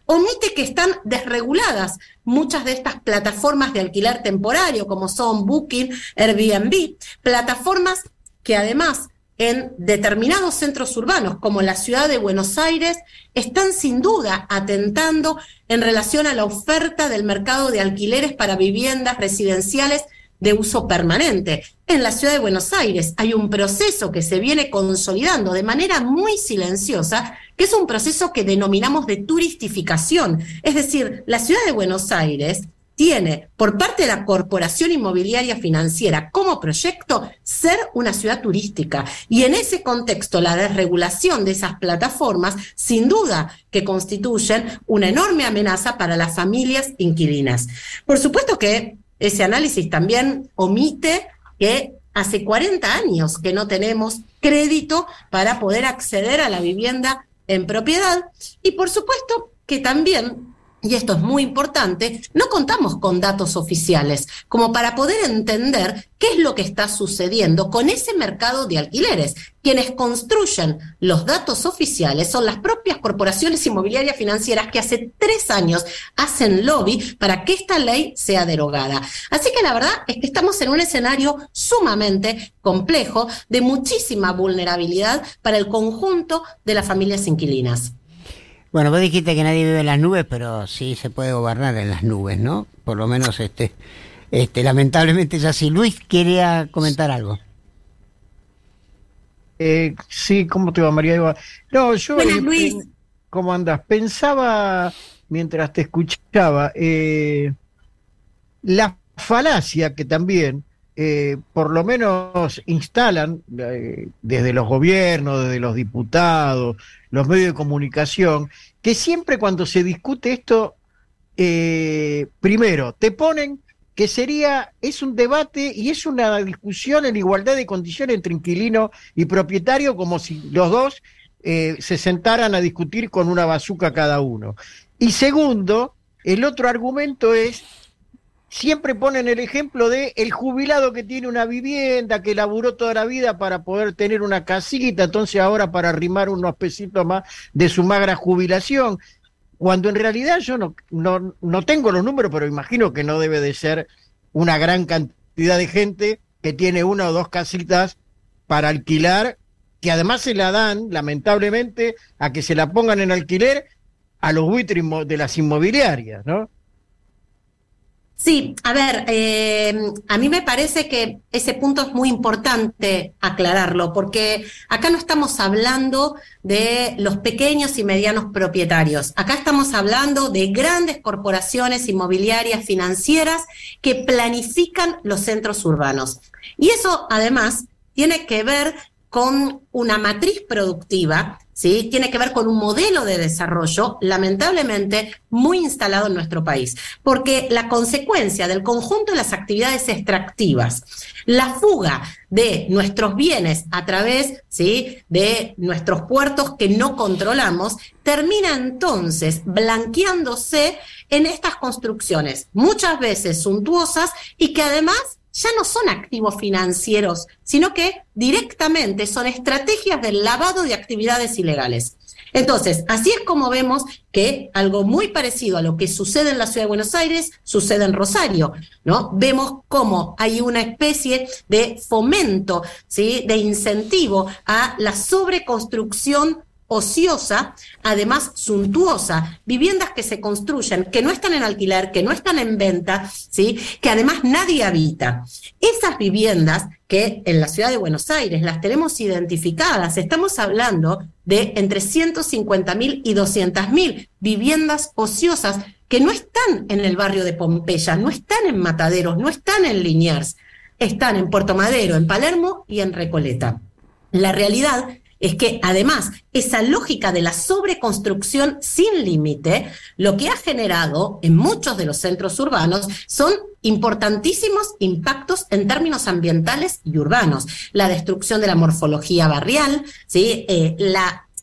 [SPEAKER 5] omite que están desreguladas muchas de estas plataformas de alquiler temporario, como son Booking, Airbnb, plataformas que además en determinados centros urbanos, como la ciudad de Buenos Aires, están sin duda atentando en relación a la oferta del mercado de alquileres para viviendas residenciales de uso permanente. En la ciudad de Buenos Aires hay un proceso que se viene consolidando de manera muy silenciosa, que es un proceso que denominamos de turistificación. Es decir, la ciudad de Buenos Aires tiene, por parte de la Corporación Inmobiliaria Financiera, como proyecto ser una ciudad turística. Y en ese contexto, la desregulación de esas plataformas, sin duda que constituyen una enorme amenaza para las familias inquilinas. Por supuesto que ese análisis también omite que hace 40 años que no tenemos crédito para poder acceder a la vivienda en propiedad, y por supuesto que también, y esto es muy importante, no contamos con datos oficiales como para poder entender qué es lo que está sucediendo con ese mercado de alquileres. Quienes construyen los datos oficiales son las propias corporaciones inmobiliarias financieras que hace 3 años hacen lobby para que esta ley sea derogada. Así que la verdad es que estamos en un escenario sumamente complejo, de muchísima vulnerabilidad para el conjunto de las familias inquilinas.
[SPEAKER 2] Bueno, vos dijiste que nadie vive en las nubes, pero sí se puede gobernar en las nubes, ¿no? Por lo menos lamentablemente es así. Luis quería comentar algo.
[SPEAKER 4] Sí, ¿cómo te va, María Eva? No, yo...
[SPEAKER 5] Buenas, Luis.
[SPEAKER 4] ¿Cómo andás? Pensaba, mientras te escuchaba, la falacia que también, por lo menos instalan desde los gobiernos, desde los diputados, los medios de comunicación, que siempre cuando se discute esto, primero, te ponen que es un debate y es una discusión en igualdad de condiciones entre inquilino y propietario, como si los dos se sentaran a discutir con una bazuca cada uno. Y segundo, el otro argumento es, siempre ponen el ejemplo de el jubilado que tiene una vivienda, que laburó toda la vida para poder tener una casita, entonces ahora para arrimar unos pesitos más de su magra jubilación, cuando en realidad yo no tengo los números, pero imagino que no debe de ser una gran cantidad de gente que tiene 1 o 2 casitas para alquilar, que además se la dan, lamentablemente, a que se la pongan en alquiler a los buitres de las inmobiliarias, ¿no?
[SPEAKER 5] Sí, a ver, a mí me parece que ese punto es muy importante aclararlo, porque acá no estamos hablando de los pequeños y medianos propietarios, acá estamos hablando de grandes corporaciones inmobiliarias financieras que planifican los centros urbanos. Y eso, además, tiene que ver con una matriz productiva, ¿sí? Tiene que ver con un modelo de desarrollo, lamentablemente, muy instalado en nuestro país. Porque la consecuencia del conjunto de las actividades extractivas, la fuga de nuestros bienes a través, ¿sí?, de nuestros puertos que no controlamos, termina entonces blanqueándose en estas construcciones, muchas veces suntuosas y que además ya no son activos financieros, sino que directamente son estrategias del lavado de actividades ilegales. Entonces, así es como vemos que algo muy parecido a lo que sucede en la Ciudad de Buenos Aires sucede en Rosario, ¿no? Vemos cómo hay una especie de fomento, ¿sí?, de incentivo a la sobreconstrucción ociosa, además suntuosa, viviendas que se construyen, que no están en alquiler, que no están en venta, ¿sí?, que además nadie habita. Esas viviendas que en la Ciudad de Buenos Aires las tenemos identificadas, estamos hablando de entre 150.000 y 200.000 viviendas ociosas que no están en el barrio de Pompeya, no están en Mataderos, no están en Liniers, están en Puerto Madero, en Palermo y en Recoleta. La realidad es que además esa lógica de la sobreconstrucción sin límite, lo que ha generado en muchos de los centros urbanos son importantísimos impactos en términos ambientales y urbanos. La destrucción de la morfología barrial, ¿sí?, la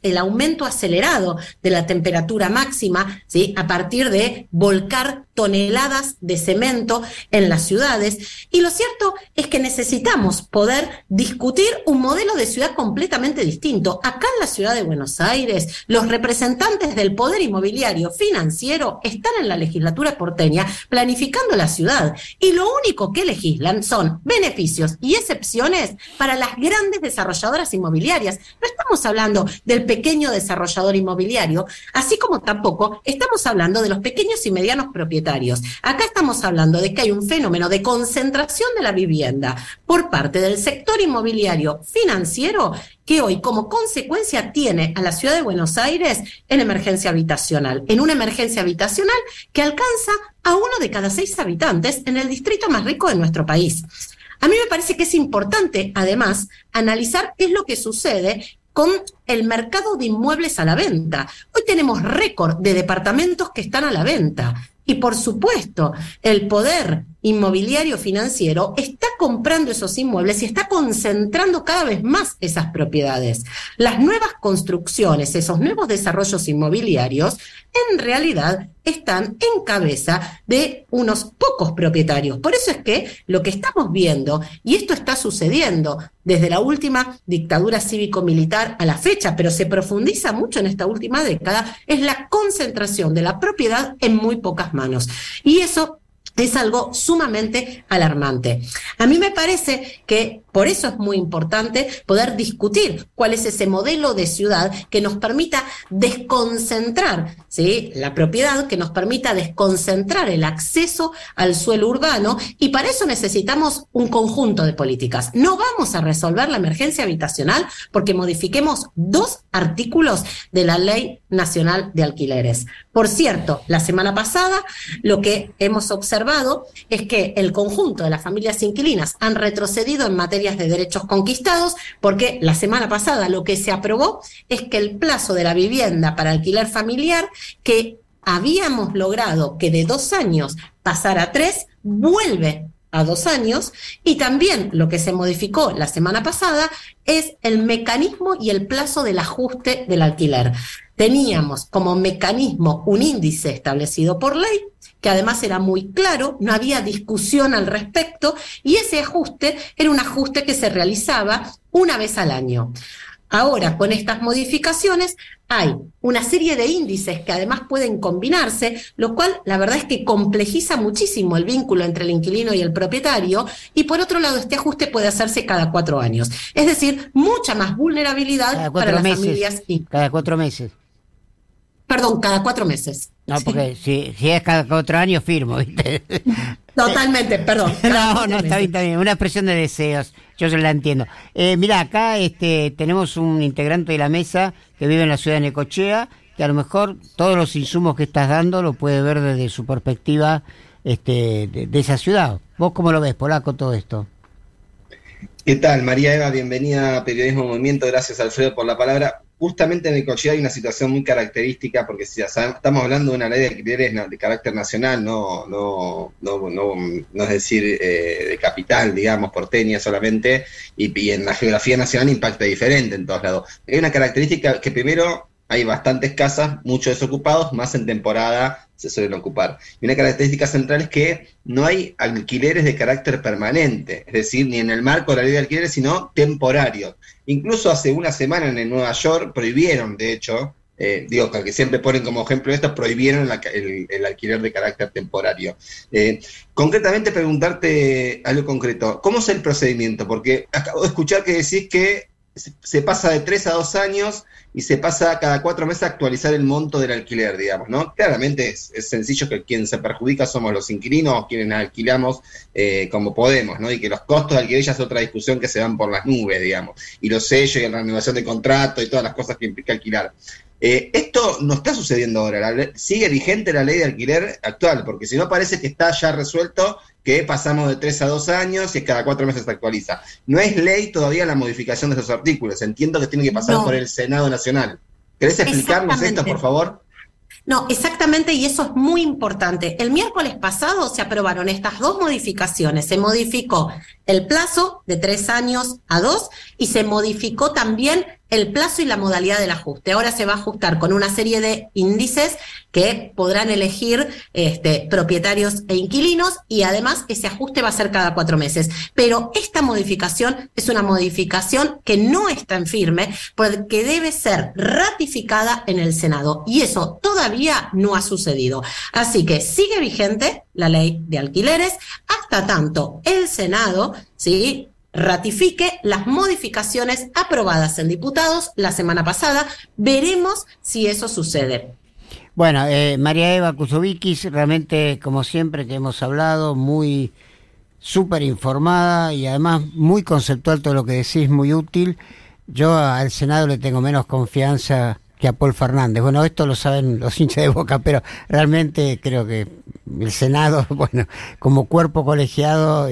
[SPEAKER 5] el aumento acelerado de la temperatura máxima, ¿sí?, a partir de volcar toneladas de cemento en las ciudades. Y lo cierto es que necesitamos poder discutir un modelo de ciudad completamente distinto. Acá en la ciudad de Buenos Aires, los representantes del poder inmobiliario financiero están en la legislatura porteña planificando la ciudad, y lo único que legislan son beneficios y excepciones para las grandes desarrolladoras inmobiliarias. No estamos hablando del pequeño desarrollador inmobiliario, así como tampoco estamos hablando de los pequeños y medianos propietarios. Acá estamos hablando de que hay un fenómeno de concentración de la vivienda por parte del sector inmobiliario financiero, que hoy como consecuencia tiene a la ciudad de Buenos Aires en emergencia habitacional, en una emergencia habitacional que alcanza a 1 de cada 6 habitantes en el distrito más rico de nuestro país. A mí me parece que es importante, además, analizar qué es lo que sucede con el mercado de inmuebles a la venta. Hoy tenemos récord de departamentos que están a la venta. Y por supuesto, el poder inmobiliario financiero está comprando esos inmuebles y está concentrando cada vez más esas propiedades. Las nuevas construcciones, esos nuevos desarrollos inmobiliarios, en realidad están en cabeza de unos pocos propietarios. Por eso es que lo que estamos viendo, y esto está sucediendo desde la última dictadura cívico-militar a la fecha, pero se profundiza mucho en esta última década, es la concentración de la propiedad en muy pocas manos. Y eso es algo sumamente alarmante. A mí me parece que por eso es muy importante poder discutir cuál es ese modelo de ciudad que nos permita desconcentrar, ¿sí?, la propiedad, que nos permita desconcentrar el acceso al suelo urbano, y para eso necesitamos un conjunto de políticas. No vamos a resolver la emergencia habitacional porque modifiquemos 2 artículos de la Ley Nacional de Alquileres. Por cierto, la semana pasada lo que hemos observado es que el conjunto de las familias inquilinas han retrocedido en materia de derechos conquistados, porque la semana pasada lo que se aprobó es que el plazo de la vivienda para alquiler familiar, que habíamos logrado que de 2 años pasara a 3, vuelve a 2 años, y también lo que se modificó la semana pasada es el mecanismo y el plazo del ajuste del alquiler. Teníamos como mecanismo un índice establecido por ley, que además era muy claro, no había discusión al respecto, y ese ajuste era un ajuste que se realizaba una vez al año. Ahora, con estas modificaciones, hay una serie de índices que además pueden combinarse, lo cual la verdad es que complejiza muchísimo el vínculo entre el inquilino y el propietario, y por otro lado este ajuste puede hacerse cada 4 años. Es decir, mucha más vulnerabilidad para las familias.
[SPEAKER 2] Cada 4 meses.
[SPEAKER 5] Perdón, cada 4 meses.
[SPEAKER 2] No, porque si es cada 4 años, firmo, ¿viste?
[SPEAKER 5] Totalmente, perdón.
[SPEAKER 2] No, está bien, una expresión de deseos, yo se la entiendo. Mirá, acá tenemos un integrante de la mesa que vive en la ciudad de Necochea, que a lo mejor todos los insumos que estás dando lo puede ver desde su perspectiva de esa ciudad. ¿Vos cómo lo ves, Polaco, todo esto?
[SPEAKER 3] ¿Qué tal, María Eva? Bienvenida a Periodismo Movimiento, gracias Alfredo por la palabra. Justamente en Necochea hay una situación muy característica, porque si estamos hablando de una ley de alquileres de carácter nacional, no es decir de capital, digamos, porteña solamente, y en la geografía nacional impacta diferente en todos lados. Hay una característica que primero hay bastantes casas, muchos desocupados, más en temporada se suelen ocupar. Y una característica central es que no hay alquileres de carácter permanente, es decir, ni en el marco de la ley de alquileres, sino temporarios. Incluso hace una semana en Nueva York prohibieron, de hecho, que siempre ponen como ejemplo esto, prohibieron el alquiler de carácter temporario. Concretamente preguntarte algo concreto, ¿cómo es el procedimiento? Porque acabo de escuchar que decís que se pasa de 3 a 2 años y se pasa cada 4 meses a actualizar el monto del alquiler, digamos, ¿no? Claramente es sencillo que quien se perjudica somos los inquilinos, quienes alquilamos como podemos, ¿no? Y que los costos de alquiler ya es otra discusión que se van por las nubes, digamos, y los sellos y la renovación de contrato y todas las cosas que implica alquilar. Esto no está sucediendo ahora, sigue vigente la ley de alquiler actual, porque si no parece que está ya resuelto que pasamos de 3 a 2 años y cada 4 meses se actualiza. No es ley todavía la modificación de esos artículos, entiendo que tiene que pasar por el Senado Nacional. ¿Querés explicarnos esto, por favor?
[SPEAKER 5] No, exactamente, y eso es muy importante. El miércoles pasado se aprobaron estas 2 modificaciones. Se modificó el plazo de 3 años a 2 y se modificó también el plazo y la modalidad del ajuste. Ahora se va a ajustar con una serie de índices que podrán elegir propietarios e inquilinos, y además ese ajuste va a ser cada 4 meses. Pero esta modificación es una modificación que no está en firme, porque debe ser ratificada en el Senado, y eso todavía no ha sucedido. Así que sigue vigente la ley de alquileres hasta tanto el Senado, ¿sí?, ratifique las modificaciones aprobadas en diputados la semana pasada. Veremos si eso sucede.
[SPEAKER 2] Bueno, María Eva Kuzovikis, realmente, como siempre que hemos hablado, muy súper informada y además muy conceptual todo lo que decís, muy útil. Yo al Senado le tengo menos confianza que a Paul Fernández. Bueno, esto lo saben los hinchas de Boca, pero realmente creo que el Senado, bueno, como cuerpo colegiado,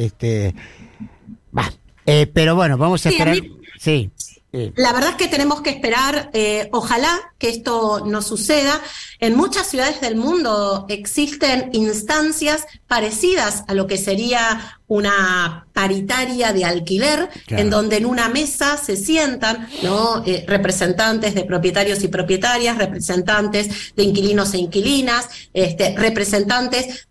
[SPEAKER 2] pero bueno, vamos a esperar. Sí.
[SPEAKER 5] La verdad es que tenemos que esperar, ojalá que esto no suceda. En muchas ciudades del mundo existen instancias parecidas a lo que sería una paritaria de alquiler, claro, en donde en una mesa se sientan, ¿no?, representantes de propietarios y propietarias, representantes de inquilinos e inquilinas, representantes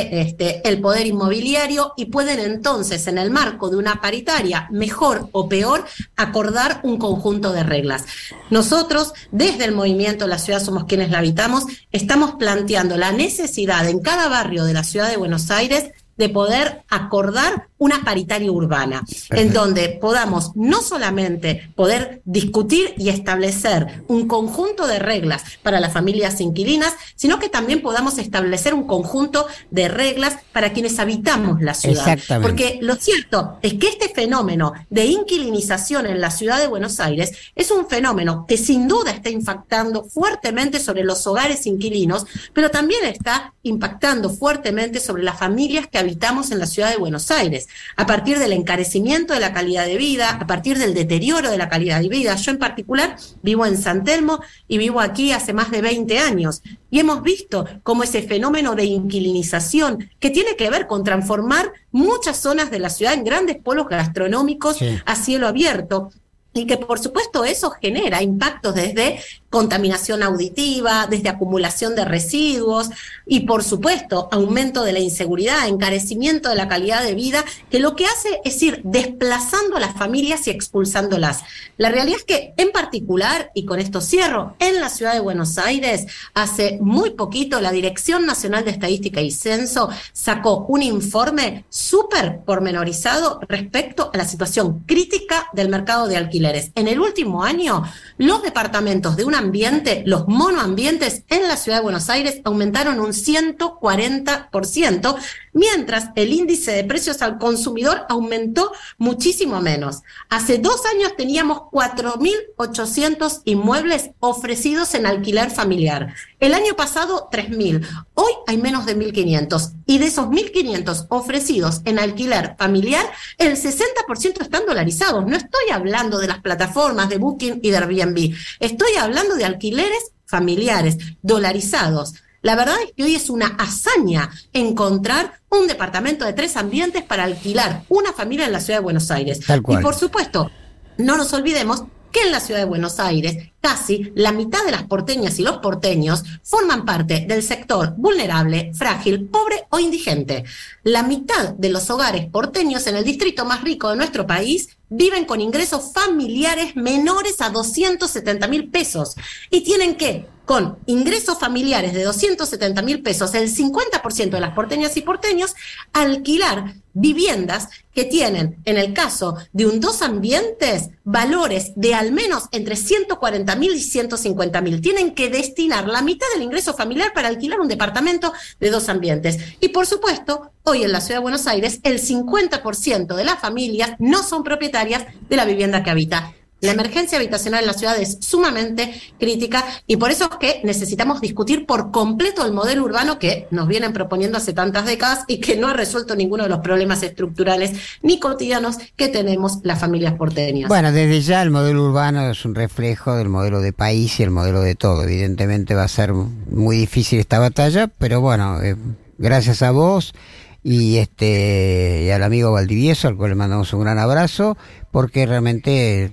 [SPEAKER 5] de el poder inmobiliario, y pueden entonces, en el marco de una paritaria, mejor o peor, acordar un conjunto de reglas. Nosotros, desde el movimiento La Ciudad Somos Quienes la Habitamos, estamos planteando la necesidad en cada barrio de la ciudad de Buenos Aires de poder acordar una paritaria urbana, en donde podamos no solamente poder discutir y establecer un conjunto de reglas para las familias inquilinas, sino que también podamos establecer un conjunto de reglas para quienes habitamos la ciudad. Porque lo cierto es que este fenómeno de inquilinización en la ciudad de Buenos Aires es un fenómeno que sin duda está impactando fuertemente sobre los hogares inquilinos, pero también está impactando fuertemente sobre las familias que habitamos en la ciudad de Buenos Aires, a partir del encarecimiento de la calidad de vida, a partir del deterioro de la calidad de vida. Yo en particular vivo en San Telmo y vivo aquí hace más de 20 años, y hemos visto cómo ese fenómeno de inquilinización, que tiene que ver con transformar muchas zonas de la ciudad en grandes polos gastronómicos a cielo abierto, y que por supuesto eso genera impactos desde contaminación auditiva, desde acumulación de residuos y por supuesto aumento de la inseguridad, encarecimiento de la calidad de vida, que lo que hace es ir desplazando a las familias y expulsándolas. La realidad es que en particular, y con esto cierro, en la ciudad de Buenos Aires hace muy poquito la Dirección Nacional de Estadística y Censo sacó un informe súper pormenorizado respecto a la situación crítica del mercado de alquileres. En el último año, los departamentos de un ambiente, los monoambientes en la ciudad de Buenos Aires aumentaron un 140%, mientras el índice de precios al consumidor aumentó muchísimo menos. Hace 2 años teníamos 4.800 inmuebles ofrecidos en alquiler familiar. El año pasado 3.000. Hoy hay menos de 1.500. Y de esos 1.500 ofrecidos en alquiler familiar, el 60% están dolarizados. No estoy hablando de las plataformas de Booking y de Airbnb. Estoy hablando de alquileres familiares dolarizados. La verdad es que hoy es una hazaña encontrar un departamento de 3 ambientes para alquilar una familia en la ciudad de Buenos Aires. Tal cual. Y por supuesto, no nos olvidemos que en la ciudad de Buenos Aires casi la mitad de las porteñas y los porteños forman parte del sector vulnerable, frágil, pobre o indigente. La mitad de los hogares porteños en el distrito más rico de nuestro país viven con ingresos familiares menores a 270.000 pesos y tienen que, con ingresos familiares de 270.000 pesos, el 50% de las porteñas y porteños, alquilar viviendas que tienen, en el caso de un 2 ambientes, valores de al menos entre 140.000 y 150.000. Tienen que destinar la mitad del ingreso familiar para alquilar un departamento de 2 ambientes. Y por supuesto, hoy en la ciudad de Buenos Aires, el 50% de las familias no son propietarias de la vivienda que habita. La emergencia habitacional en la ciudad es sumamente crítica y por eso es que necesitamos discutir por completo el modelo urbano que nos vienen proponiendo hace tantas décadas y que no ha resuelto ninguno de los problemas estructurales ni cotidianos que tenemos las familias porteñas.
[SPEAKER 2] Bueno, desde ya el modelo urbano es un reflejo del modelo de país y el modelo de todo. Evidentemente va a ser muy difícil esta batalla, pero bueno, gracias a vos y al amigo Valdivieso, al cual le mandamos un gran abrazo, porque realmente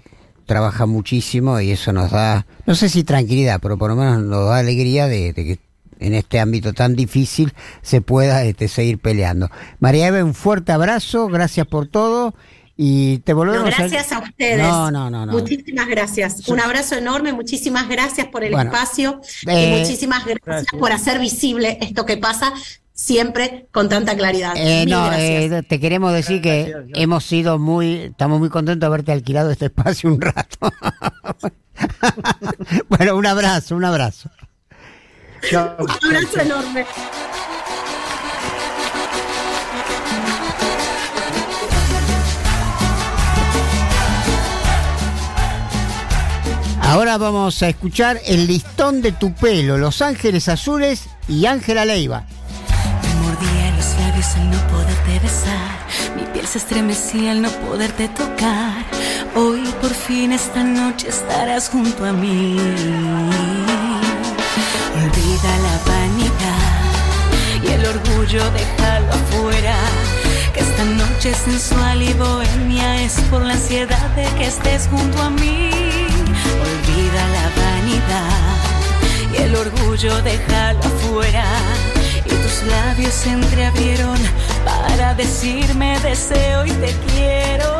[SPEAKER 2] trabaja muchísimo y eso nos da, no sé si tranquilidad, pero por lo menos nos da alegría de que en este ámbito tan difícil se pueda seguir peleando. María Eva, un fuerte abrazo, gracias por todo y te volvemos
[SPEAKER 5] gracias a ustedes.
[SPEAKER 2] No.
[SPEAKER 5] Muchísimas gracias. Un abrazo enorme, muchísimas gracias por el espacio y muchísimas gracias por hacer visible esto que pasa siempre con tanta claridad.
[SPEAKER 2] Te queremos decir que estamos muy contentos de haberte alquilado este espacio un rato. Bueno, un abrazo.
[SPEAKER 5] Chao. Un abrazo enorme.
[SPEAKER 2] Ahora vamos a escuchar El listón de tu pelo, Los Ángeles Azules y Ángela Leiva.
[SPEAKER 18] Me mordía los labios al no poderte besar, mi piel se estremecía al no poderte tocar. Hoy por fin esta noche estarás junto a mí. Olvida la vanidad y el orgullo, déjalo afuera. Que esta noche sensual y bohemia es por la ansiedad de que estés junto a mí. Olvida la vanidad y el orgullo, déjalo afuera. Y tus labios se entreabrieron para decirme deseo y te quiero.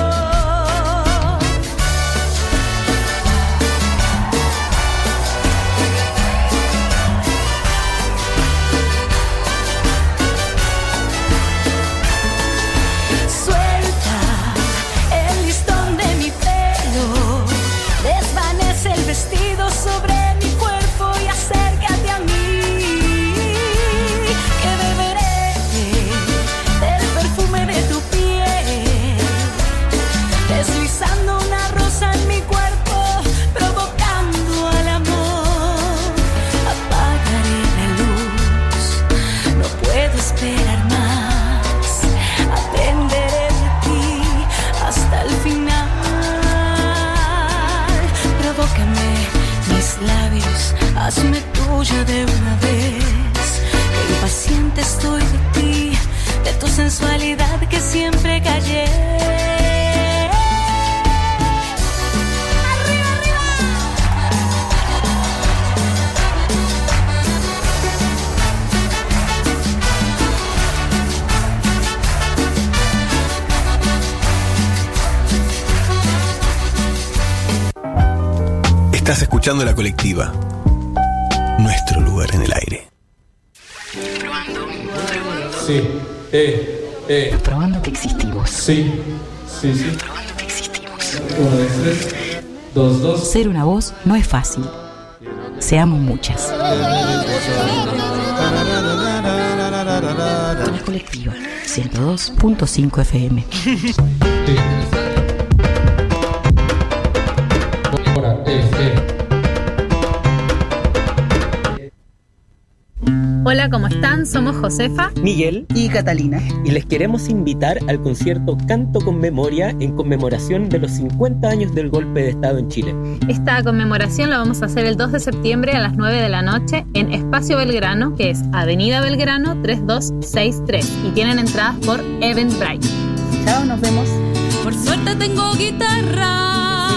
[SPEAKER 18] Vestido sobre mi cuerpo y acércate a mí, que beberé del perfume de tu piel, deslizando una rosa en mi cuerpo, provocando al amor. Apagaré la luz, no puedo esperar más, atenderé de ti hasta el final. Provócame mis labios, hazme tuya de una vez, que impaciente estoy de ti, de tu sensualidad que siempre callé. ¡Arriba, arriba!
[SPEAKER 7] Estás escuchando La Colectiva, nuestro lugar en el aire.
[SPEAKER 6] Sí,
[SPEAKER 16] Probando que existimos.
[SPEAKER 6] Sí.
[SPEAKER 16] Probando que existimos.
[SPEAKER 6] 1, 2, 3, 2, 2.
[SPEAKER 16] Ser una voz no es fácil. Seamos muchas. La Colectiva, 102.5 FM.
[SPEAKER 9] Hola, ¿cómo están? Somos Josefa,
[SPEAKER 10] Miguel
[SPEAKER 1] y Catalina.
[SPEAKER 10] Y les queremos invitar al concierto Canto con Memoria en conmemoración de los 50 años del golpe de Estado en Chile.
[SPEAKER 9] Esta conmemoración la vamos a hacer el 2 de septiembre a las 9 de la noche en Espacio Belgrano, que es Avenida Belgrano 3263. Y tienen entradas por Eventbrite.
[SPEAKER 1] Chao, nos vemos.
[SPEAKER 18] Por suerte tengo guitarra.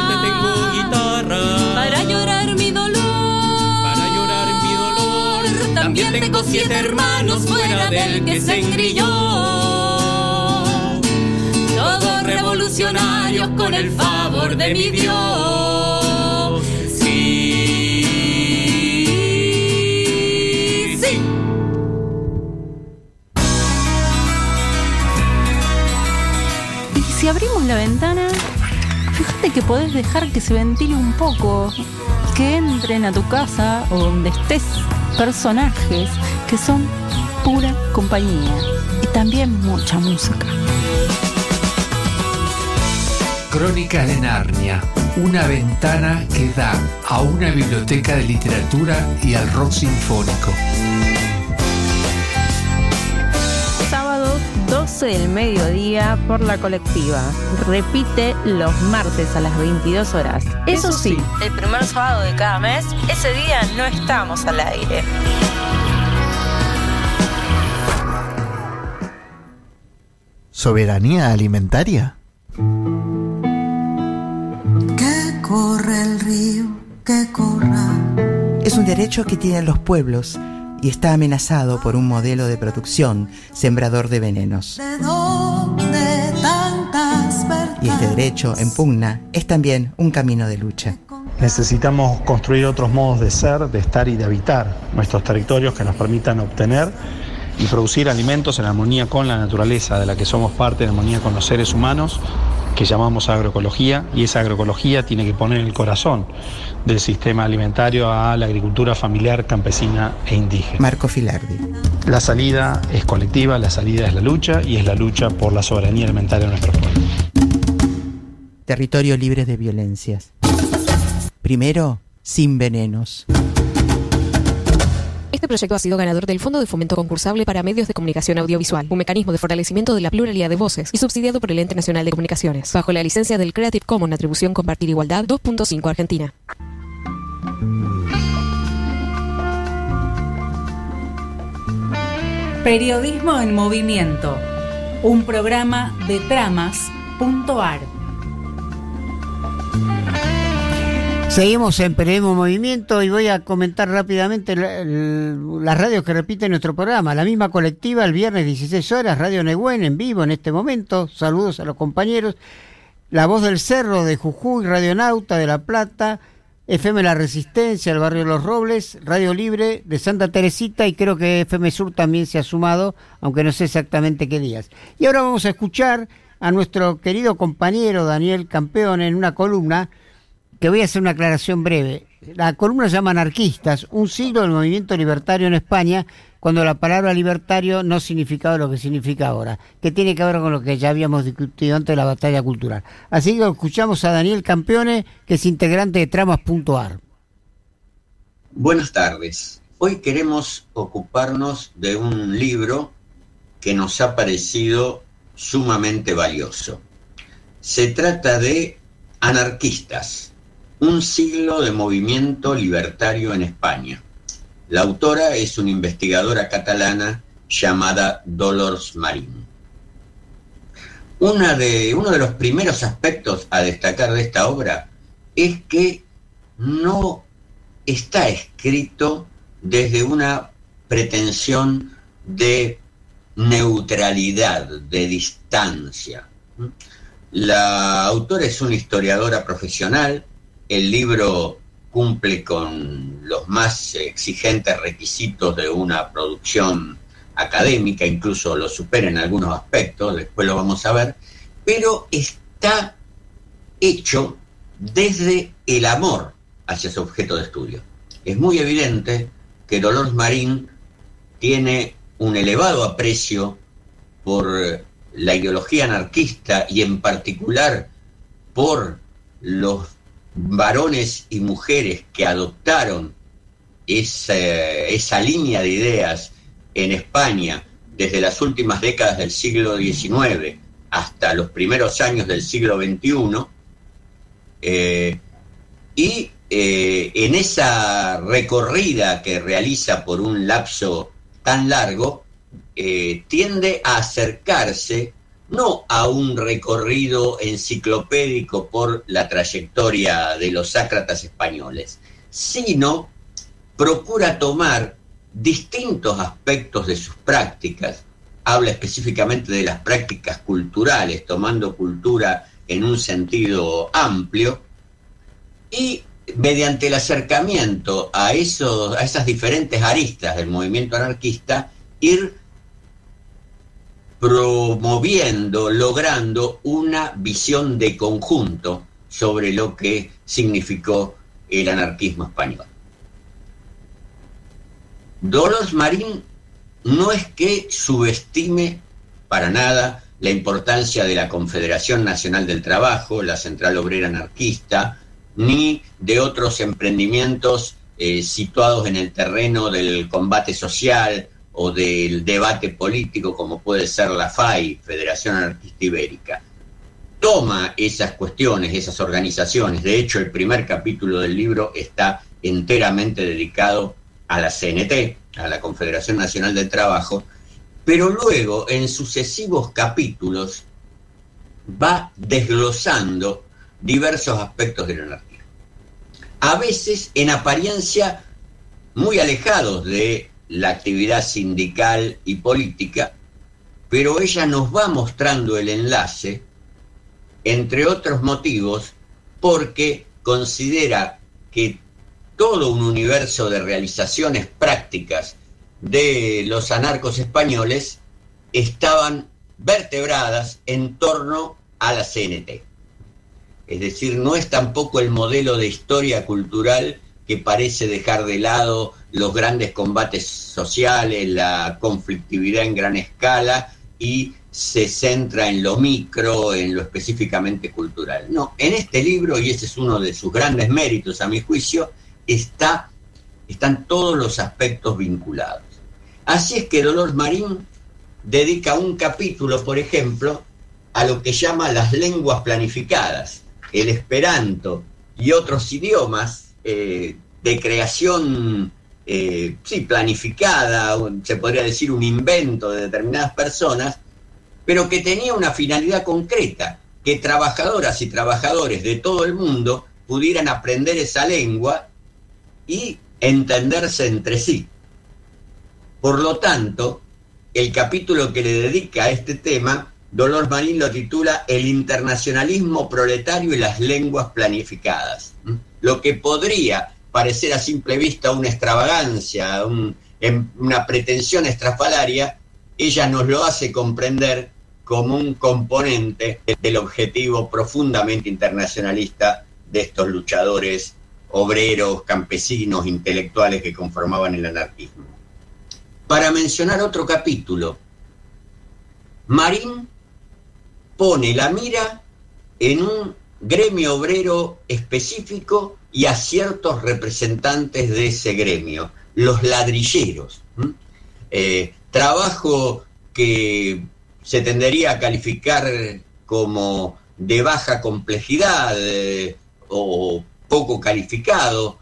[SPEAKER 18] Para llorar mi dolor. También tengo 7 hermanos fuera del que se engrilló. Todos revolucionarios con el favor de mi Dios. Sí.
[SPEAKER 22] Y si abrimos la ventana, fíjate que podés dejar que se ventile un poco, que entren a tu casa o donde estés personajes que son pura compañía y también mucha música.
[SPEAKER 23] Crónicas de Narnia, una ventana que da a una biblioteca de literatura y al rock sinfónico.
[SPEAKER 22] Sábado 12 del mediodía por La Colectiva. Repite los martes a las 22 horas. Eso sí, el primer sábado de cada mes, ese día no estamos al aire.
[SPEAKER 13] ¿Soberanía alimentaria?
[SPEAKER 24] ¿Qué
[SPEAKER 8] corre el río, que corra.
[SPEAKER 12] Es un derecho que tienen los pueblos y está amenazado por un modelo de producción sembrador de venenos.
[SPEAKER 8] ¿De dónde tantas verdades?
[SPEAKER 12] Y este derecho en pugna es también un camino de lucha.
[SPEAKER 15] Necesitamos construir otros modos de ser, de estar y de habitar nuestros territorios que nos permitan obtener y producir alimentos en armonía con la naturaleza, de la que somos parte, en armonía con los seres humanos, que llamamos agroecología, y esa agroecología tiene que poner el corazón del sistema alimentario a la agricultura familiar, campesina e indígena.
[SPEAKER 12] Marco Filardi.
[SPEAKER 15] La salida es colectiva, la salida es la lucha, y es la lucha por la soberanía alimentaria de nuestro pueblo.
[SPEAKER 12] Territorio libre de violencias. Primero, sin venenos.
[SPEAKER 24] Este proyecto ha sido ganador del Fondo de Fomento Concursable para Medios de Comunicación Audiovisual, un mecanismo de fortalecimiento de la pluralidad de voces y subsidiado por el Ente Nacional de Comunicaciones, bajo la licencia del Creative Commons Atribución Compartir Igualdad 2.5 Argentina.
[SPEAKER 1] Periodismo en Movimiento, un programa de Tramas.ar.
[SPEAKER 2] Seguimos en Periodismo Movimiento y voy a comentar rápidamente las radios que repiten nuestro programa. La misma Colectiva, el viernes 16 horas, Radio Nehuen en vivo en este momento. Saludos a los compañeros. La Voz del Cerro de Jujuy, Radio Nauta de La Plata, FM La Resistencia, el barrio Los Robles, Radio Libre de Santa Teresita, y creo que FM Sur también se ha sumado, aunque no sé exactamente qué días. Y ahora vamos a escuchar a nuestro querido compañero Daniel Campeón en una columna que voy a hacer una aclaración breve. La columna se llama Anarquistas, un siglo del movimiento libertario en España, cuando la palabra libertario no significaba lo que significa ahora, que tiene que ver con lo que ya habíamos discutido antes de la batalla cultural. Así que escuchamos a Daniel Campeone, que es integrante de Tramas.ar.
[SPEAKER 25] Buenas tardes. Hoy queremos ocuparnos de un libro que nos ha parecido sumamente valioso. Se trata de Anarquistas, un siglo de movimiento libertario en España. La autora es una investigadora catalana llamada Dolors Marín. Uno de los primeros aspectos a destacar de esta obra es que no está escrito desde una pretensión de neutralidad, de distancia. La autora es una historiadora profesional. El libro cumple con los más exigentes requisitos de una producción académica, incluso lo supera en algunos aspectos, después lo vamos a ver, pero está hecho desde el amor hacia su objeto de estudio. Es muy evidente que Dolors Marín tiene un elevado aprecio por la ideología anarquista y en particular por los varones y mujeres que adoptaron esa línea de ideas en España desde las últimas décadas del siglo XIX hasta los primeros años del siglo XXI, y en esa recorrida que realiza por un lapso tan largo, tiende a acercarse no a un recorrido enciclopédico por la trayectoria de los sácratas españoles, sino procura tomar distintos aspectos de sus prácticas, habla específicamente de las prácticas culturales, tomando cultura en un sentido amplio, y mediante el acercamiento a esas diferentes aristas del movimiento anarquista, ir promoviendo, logrando una visión de conjunto sobre lo que significó el anarquismo español. Dolors Marín no es que subestime para nada la importancia de la Confederación Nacional del Trabajo, la Central Obrera Anarquista, ni de otros emprendimientos situados en el terreno del combate social o del debate político, como puede ser la FAI, Federación Anarquista Ibérica. Toma esas cuestiones, esas organizaciones. De hecho, el primer capítulo del libro está enteramente dedicado a la CNT, a la Confederación Nacional del Trabajo, pero luego, en sucesivos capítulos, va desglosando diversos aspectos del anarquismo. a veces en apariencia muy alejados de la actividad sindical y política, pero ella nos va mostrando el enlace, entre otros motivos, porque considera que todo un universo de realizaciones prácticas de los anarcos españoles estaban vertebradas en torno a la CNT. Es decir, no es tampoco el modelo de historia cultural que parece dejar de lado los grandes combates sociales, la conflictividad en gran escala, y se centra en lo micro, en lo específicamente cultural. No, en este libro, y ese es uno de sus grandes méritos a mi juicio, están todos los aspectos vinculados. Así es que Dolores Marín dedica un capítulo, por ejemplo, a lo que llama las lenguas planificadas, el esperanto y otros idiomas de creación planificada, se podría decir un invento de determinadas personas, pero que tenía una finalidad concreta, que trabajadoras y trabajadores de todo el mundo pudieran aprender esa lengua y entenderse entre sí. Por lo tanto, el capítulo que le dedica a este tema, Dolores Marín lo titula El internacionalismo proletario y las lenguas planificadas. Lo que podría parecer a simple vista una extravagancia, una pretensión estrafalaria, ella nos lo hace comprender como un componente del objetivo profundamente internacionalista de estos luchadores obreros, campesinos, intelectuales que conformaban el anarquismo. Para mencionar otro capítulo, Marín pone la mira en un gremio obrero específico y a ciertos representantes de ese gremio, los ladrilleros. Trabajo que se tendería a calificar como de baja complejidad o poco calificado,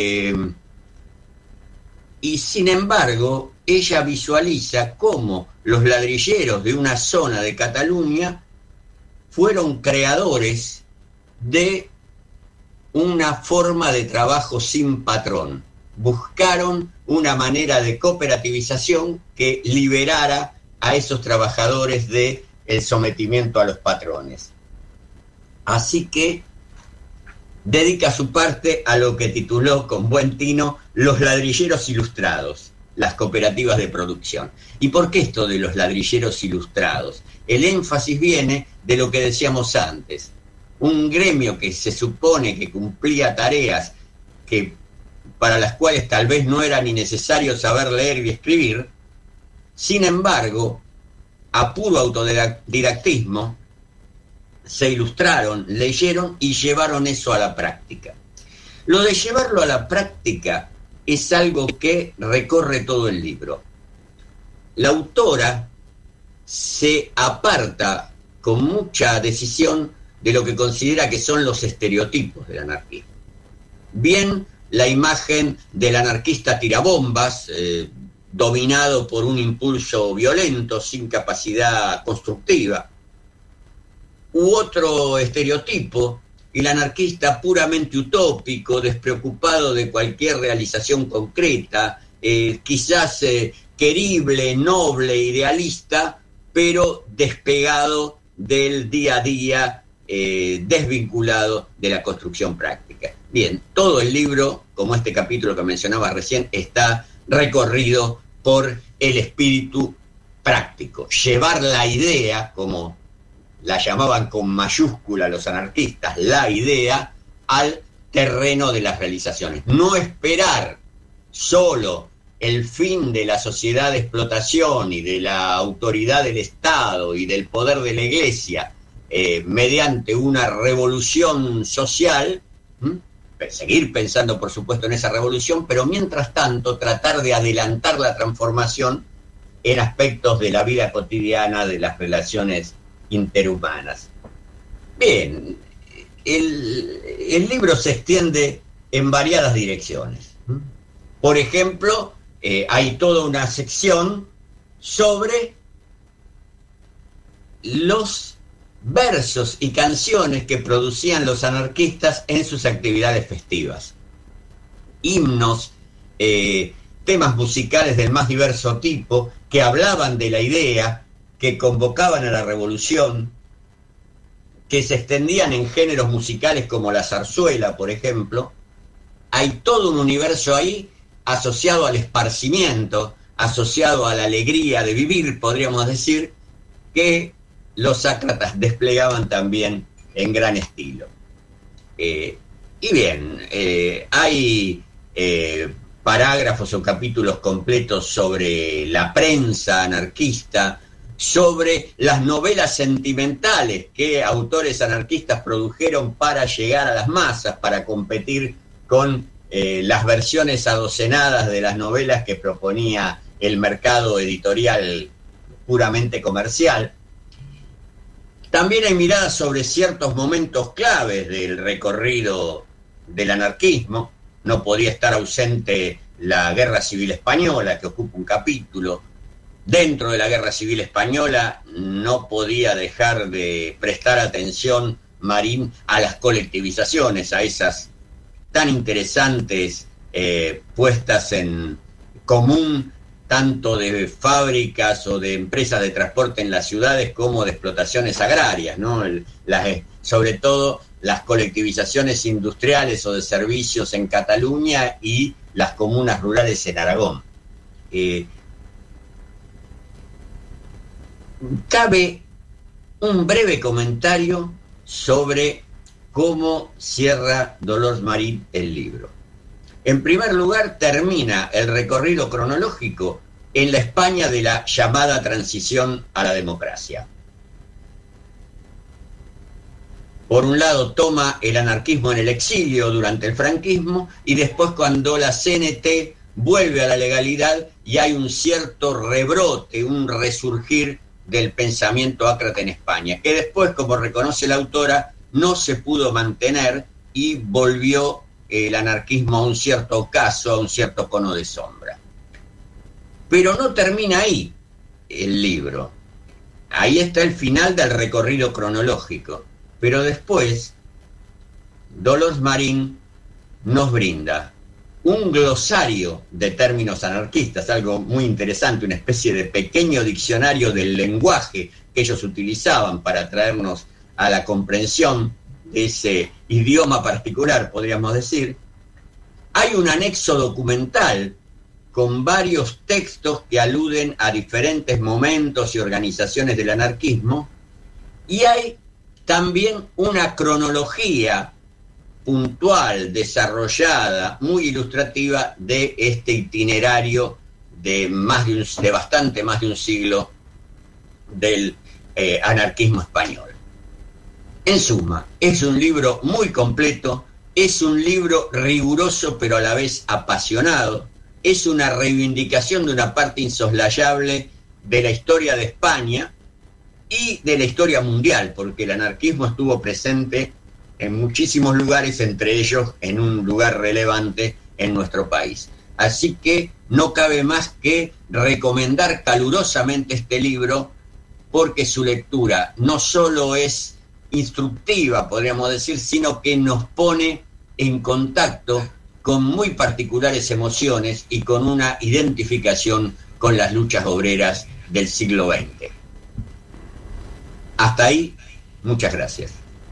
[SPEAKER 25] y sin embargo ella visualiza cómo los ladrilleros de una zona de Cataluña fueron creadores de una forma de trabajo sin patrón. Buscaron una manera de cooperativización que liberara a esos trabajadores del sometimiento a los patrones. Así que dedica su parte a lo que tituló con buen tino Los ladrilleros ilustrados, las cooperativas de producción. ¿Y por qué esto de los ladrilleros ilustrados? El énfasis viene de lo que decíamos antes. Un gremio que se supone que cumplía tareas que para las cuales tal vez no era ni necesario saber leer y escribir, sin embargo, a puro autodidactismo, se ilustraron, leyeron y llevaron eso a la práctica. Lo de llevarlo a la práctica es algo que recorre todo el libro. La autora se aparta con mucha decisión de lo que considera que son los estereotipos del anarquismo. Bien, la imagen del anarquista tirabombas, dominado por un impulso violento, sin capacidad constructiva. U otro estereotipo, el anarquista puramente utópico, despreocupado de cualquier realización concreta, quizás querible, noble, idealista, pero despegado del día a día, desvinculado de la construcción práctica. Bien, todo el libro, como este capítulo que mencionaba recién, está recorrido por el espíritu práctico. Llevar la idea, como la llamaban con mayúscula los anarquistas, la idea, al terreno de las realizaciones. No esperar solo el fin de la sociedad de explotación y de la autoridad del Estado y del poder de la Iglesia mediante una revolución social, seguir pensando por supuesto en esa revolución, pero mientras tanto tratar de adelantar la transformación en aspectos de la vida cotidiana, de las relaciones interhumanas. Bien, el libro se extiende en variadas direcciones. Por ejemplo, hay toda una sección sobre los versos y canciones que producían los anarquistas en sus actividades festivas. himnos, temas musicales del más diverso tipo, que hablaban de la idea, que convocaban a la revolución, que se extendían en géneros musicales como la zarzuela, por ejemplo. Hay todo un universo ahí asociado al esparcimiento, asociado a la alegría de vivir, podríamos decir, que los sácratas desplegaban también en gran estilo. Y bien, hay parágrafos o capítulos completos sobre la prensa anarquista, sobre las novelas sentimentales que autores anarquistas produjeron para llegar a las masas, para competir con las versiones adocenadas de las novelas que proponía el mercado editorial puramente comercial. También hay miradas sobre ciertos momentos claves del recorrido del anarquismo. No podía estar ausente la Guerra Civil Española, que ocupa un capítulo. Dentro de la Guerra Civil Española no podía dejar de prestar atención Marín a las colectivizaciones, a esas tan interesantes puestas en común, tanto de fábricas o de empresas de transporte en las ciudades como de explotaciones agrarias, ¿no? Sobre todo las colectivizaciones industriales o de servicios en Cataluña y las comunas rurales en Aragón. Cabe un breve comentario sobre cómo cierra Dolors Marín el libro. En primer lugar, termina el recorrido cronológico en la España de la llamada transición a la democracia. Por un lado, toma el anarquismo en el exilio durante el franquismo y después cuando la CNT vuelve a la legalidad y hay un cierto rebrote, un resurgir del pensamiento ácrata en España, que después, como reconoce la autora, no se pudo mantener y volvió el anarquismo a un cierto ocaso, a un cierto cono de sombra. Pero no termina ahí el libro. Ahí está el final del recorrido cronológico. Pero después, Dolors Marín nos brinda un glosario de términos anarquistas, algo muy interesante, una especie de pequeño diccionario del lenguaje que ellos utilizaban para traernos a la comprensión de ese idioma particular, podríamos decir. Hay un anexo documental con varios textos que aluden a diferentes momentos y organizaciones del anarquismo, y hay también una cronología puntual, desarrollada, muy ilustrativa de este itinerario de bastante más de un siglo del anarquismo español. En suma, es un libro muy completo, es un libro riguroso pero a la vez apasionado, es una reivindicación de una parte insoslayable de la historia de España y de la historia mundial, porque el anarquismo estuvo presente en muchísimos lugares, entre ellos en un lugar relevante en nuestro país. Así que no cabe más que recomendar calurosamente este libro, porque su lectura no solo es instructiva, podríamos decir, sino que nos pone en contacto con muy particulares emociones y con una identificación con las luchas obreras del siglo XX. Hasta ahí, muchas gracias.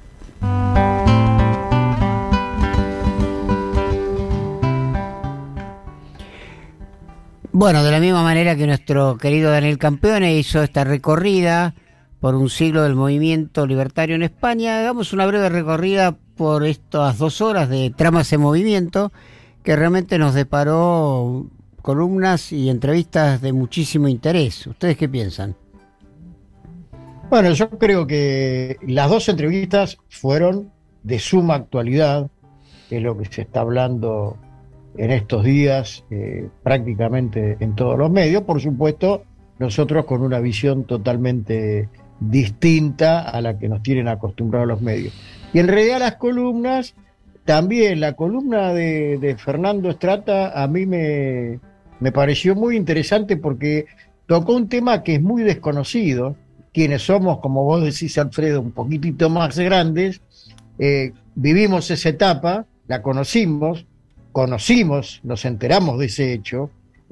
[SPEAKER 2] Bueno, de la misma manera que nuestro querido Daniel Campeone hizo esta recorrida por un siglo del movimiento libertario en España, hagamos una breve recorrida por estas 2 horas de Tramas en Movimiento, que realmente nos deparó columnas y entrevistas de muchísimo interés. ¿Ustedes qué piensan?
[SPEAKER 4] Bueno, yo creo que las 2 entrevistas fueron de suma actualidad, que es lo que se está hablando en estos días prácticamente en todos los medios. Por supuesto, nosotros con una visión totalmente distinta a la que nos tienen acostumbrados los medios. Y en realidad las columnas, también la columna de Fernando Estrata a mí me pareció muy interesante porque tocó un tema que es muy desconocido. Quienes somos, como vos decís, Alfredo, un poquitito más grandes, vivimos esa etapa, la conocimos, conocimos, nos enteramos de ese hecho,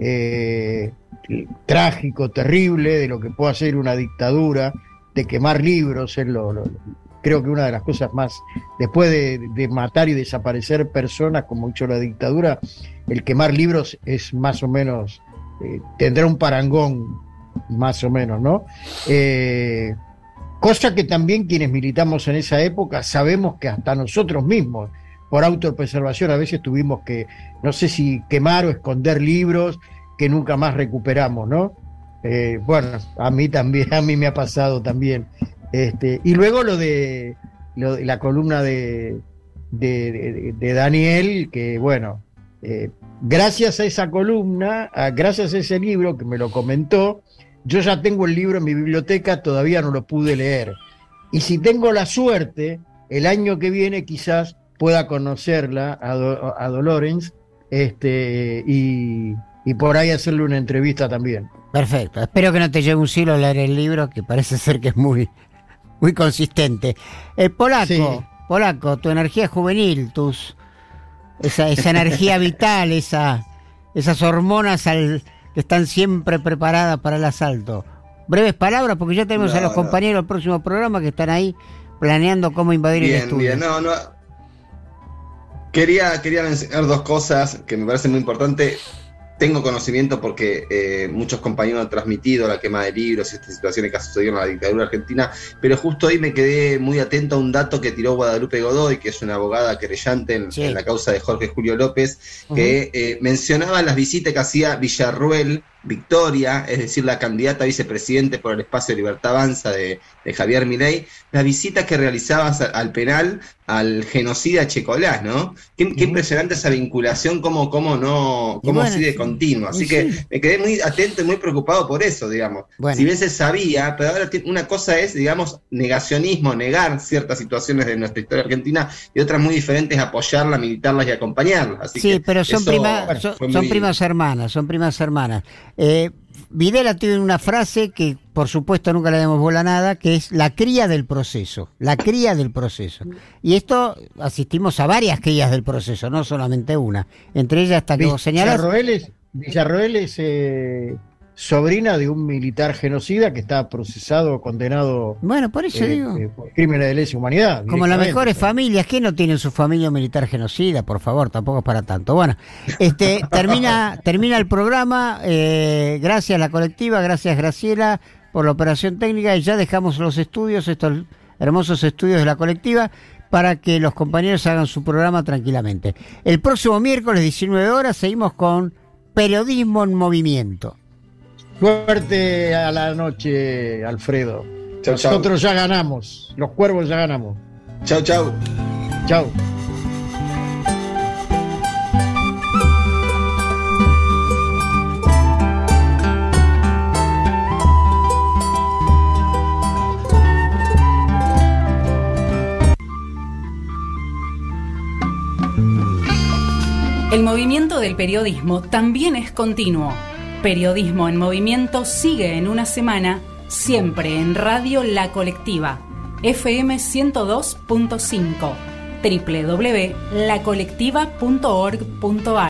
[SPEAKER 4] trágico, terrible, de lo que puede hacer una dictadura, de quemar libros, creo que una de las cosas más, después de matar y desaparecer personas, como hizo la dictadura, el quemar libros es más o menos, tendrá un parangón, más o menos, ¿no? Cosa que también quienes militamos en esa época sabemos que hasta nosotros mismos, por autopreservación, a veces tuvimos que, no sé si quemar o esconder libros que nunca más recuperamos, ¿no? Bueno, a mí me ha pasado también. Y luego lo de la columna de Daniel, que bueno, gracias a esa columna, gracias a ese libro que me lo comentó, yo ya tengo el libro en mi biblioteca, todavía no lo pude leer. Y si tengo la suerte, el año que viene quizás pueda conocerla a Dolores, y por ahí hacerle una entrevista también.
[SPEAKER 2] Perfecto, espero que no te lleve un siglo leer el libro, que parece ser que es muy consistente. Polaco, tu energía juvenil, esa energía vital, esas hormonas que están siempre preparadas para el asalto. Breves palabras, porque ya tenemos a los compañeros del próximo programa que están ahí planeando cómo invadir el estudio.
[SPEAKER 3] Quería mencionar dos cosas que me parecen muy importantes. Tengo conocimiento porque muchos compañeros han transmitido la quema de libros y estas situaciones que sucedieron en la dictadura argentina, pero justo hoy me quedé muy atento a un dato que tiró Guadalupe Godoy, que es una abogada querellante en la causa de Jorge Julio López, que mencionaba las visitas que hacía Villarruel Victoria, es decir, la candidata a vicepresidente por el espacio Libertad Avanza de Javier Milei, las visitas que realizaba al penal al genocida Checolás, ¿no? Qué impresionante esa vinculación, cómo sigue de continuo. Así que me quedé muy atento y muy preocupado por eso, digamos. Bueno. Si bien se sabía, pero ahora una cosa es, digamos, negacionismo, negar ciertas situaciones de nuestra historia argentina, y otras muy diferentes, apoyarlas, militarlas y acompañarlas. Así
[SPEAKER 2] sí, pero son primas hermanas. Videla tiene una frase que por supuesto nunca le demos bola a nada, que es la cría del proceso. Y esto asistimos a varias crías del proceso, no solamente una. Entre ellas está que vos señalás.
[SPEAKER 4] Villarroel es sobrina de un militar genocida que está procesado, condenado.
[SPEAKER 2] Bueno, por eso digo.
[SPEAKER 4] Por crímenes de lesa humanidad.
[SPEAKER 2] Como las mejores familias, ¿qué no tienen su familia militar genocida? Por favor, tampoco es para tanto. Bueno, termina el programa. Gracias a la colectiva, gracias Graciela por la operación técnica, y ya dejamos los estudios, estos hermosos estudios de la colectiva, para que los compañeros hagan su programa tranquilamente. El próximo miércoles, 19 horas, seguimos con Periodismo en Movimiento.
[SPEAKER 4] Suerte a la noche, Alfredo. Nosotros ya ganamos. Los cuervos ya ganamos.
[SPEAKER 3] Chau.
[SPEAKER 4] Chau.
[SPEAKER 1] El movimiento del periodismo también es continuo. Periodismo en Movimiento sigue en una semana, siempre en Radio La Colectiva, FM 102.5, www.lacolectiva.org.ar.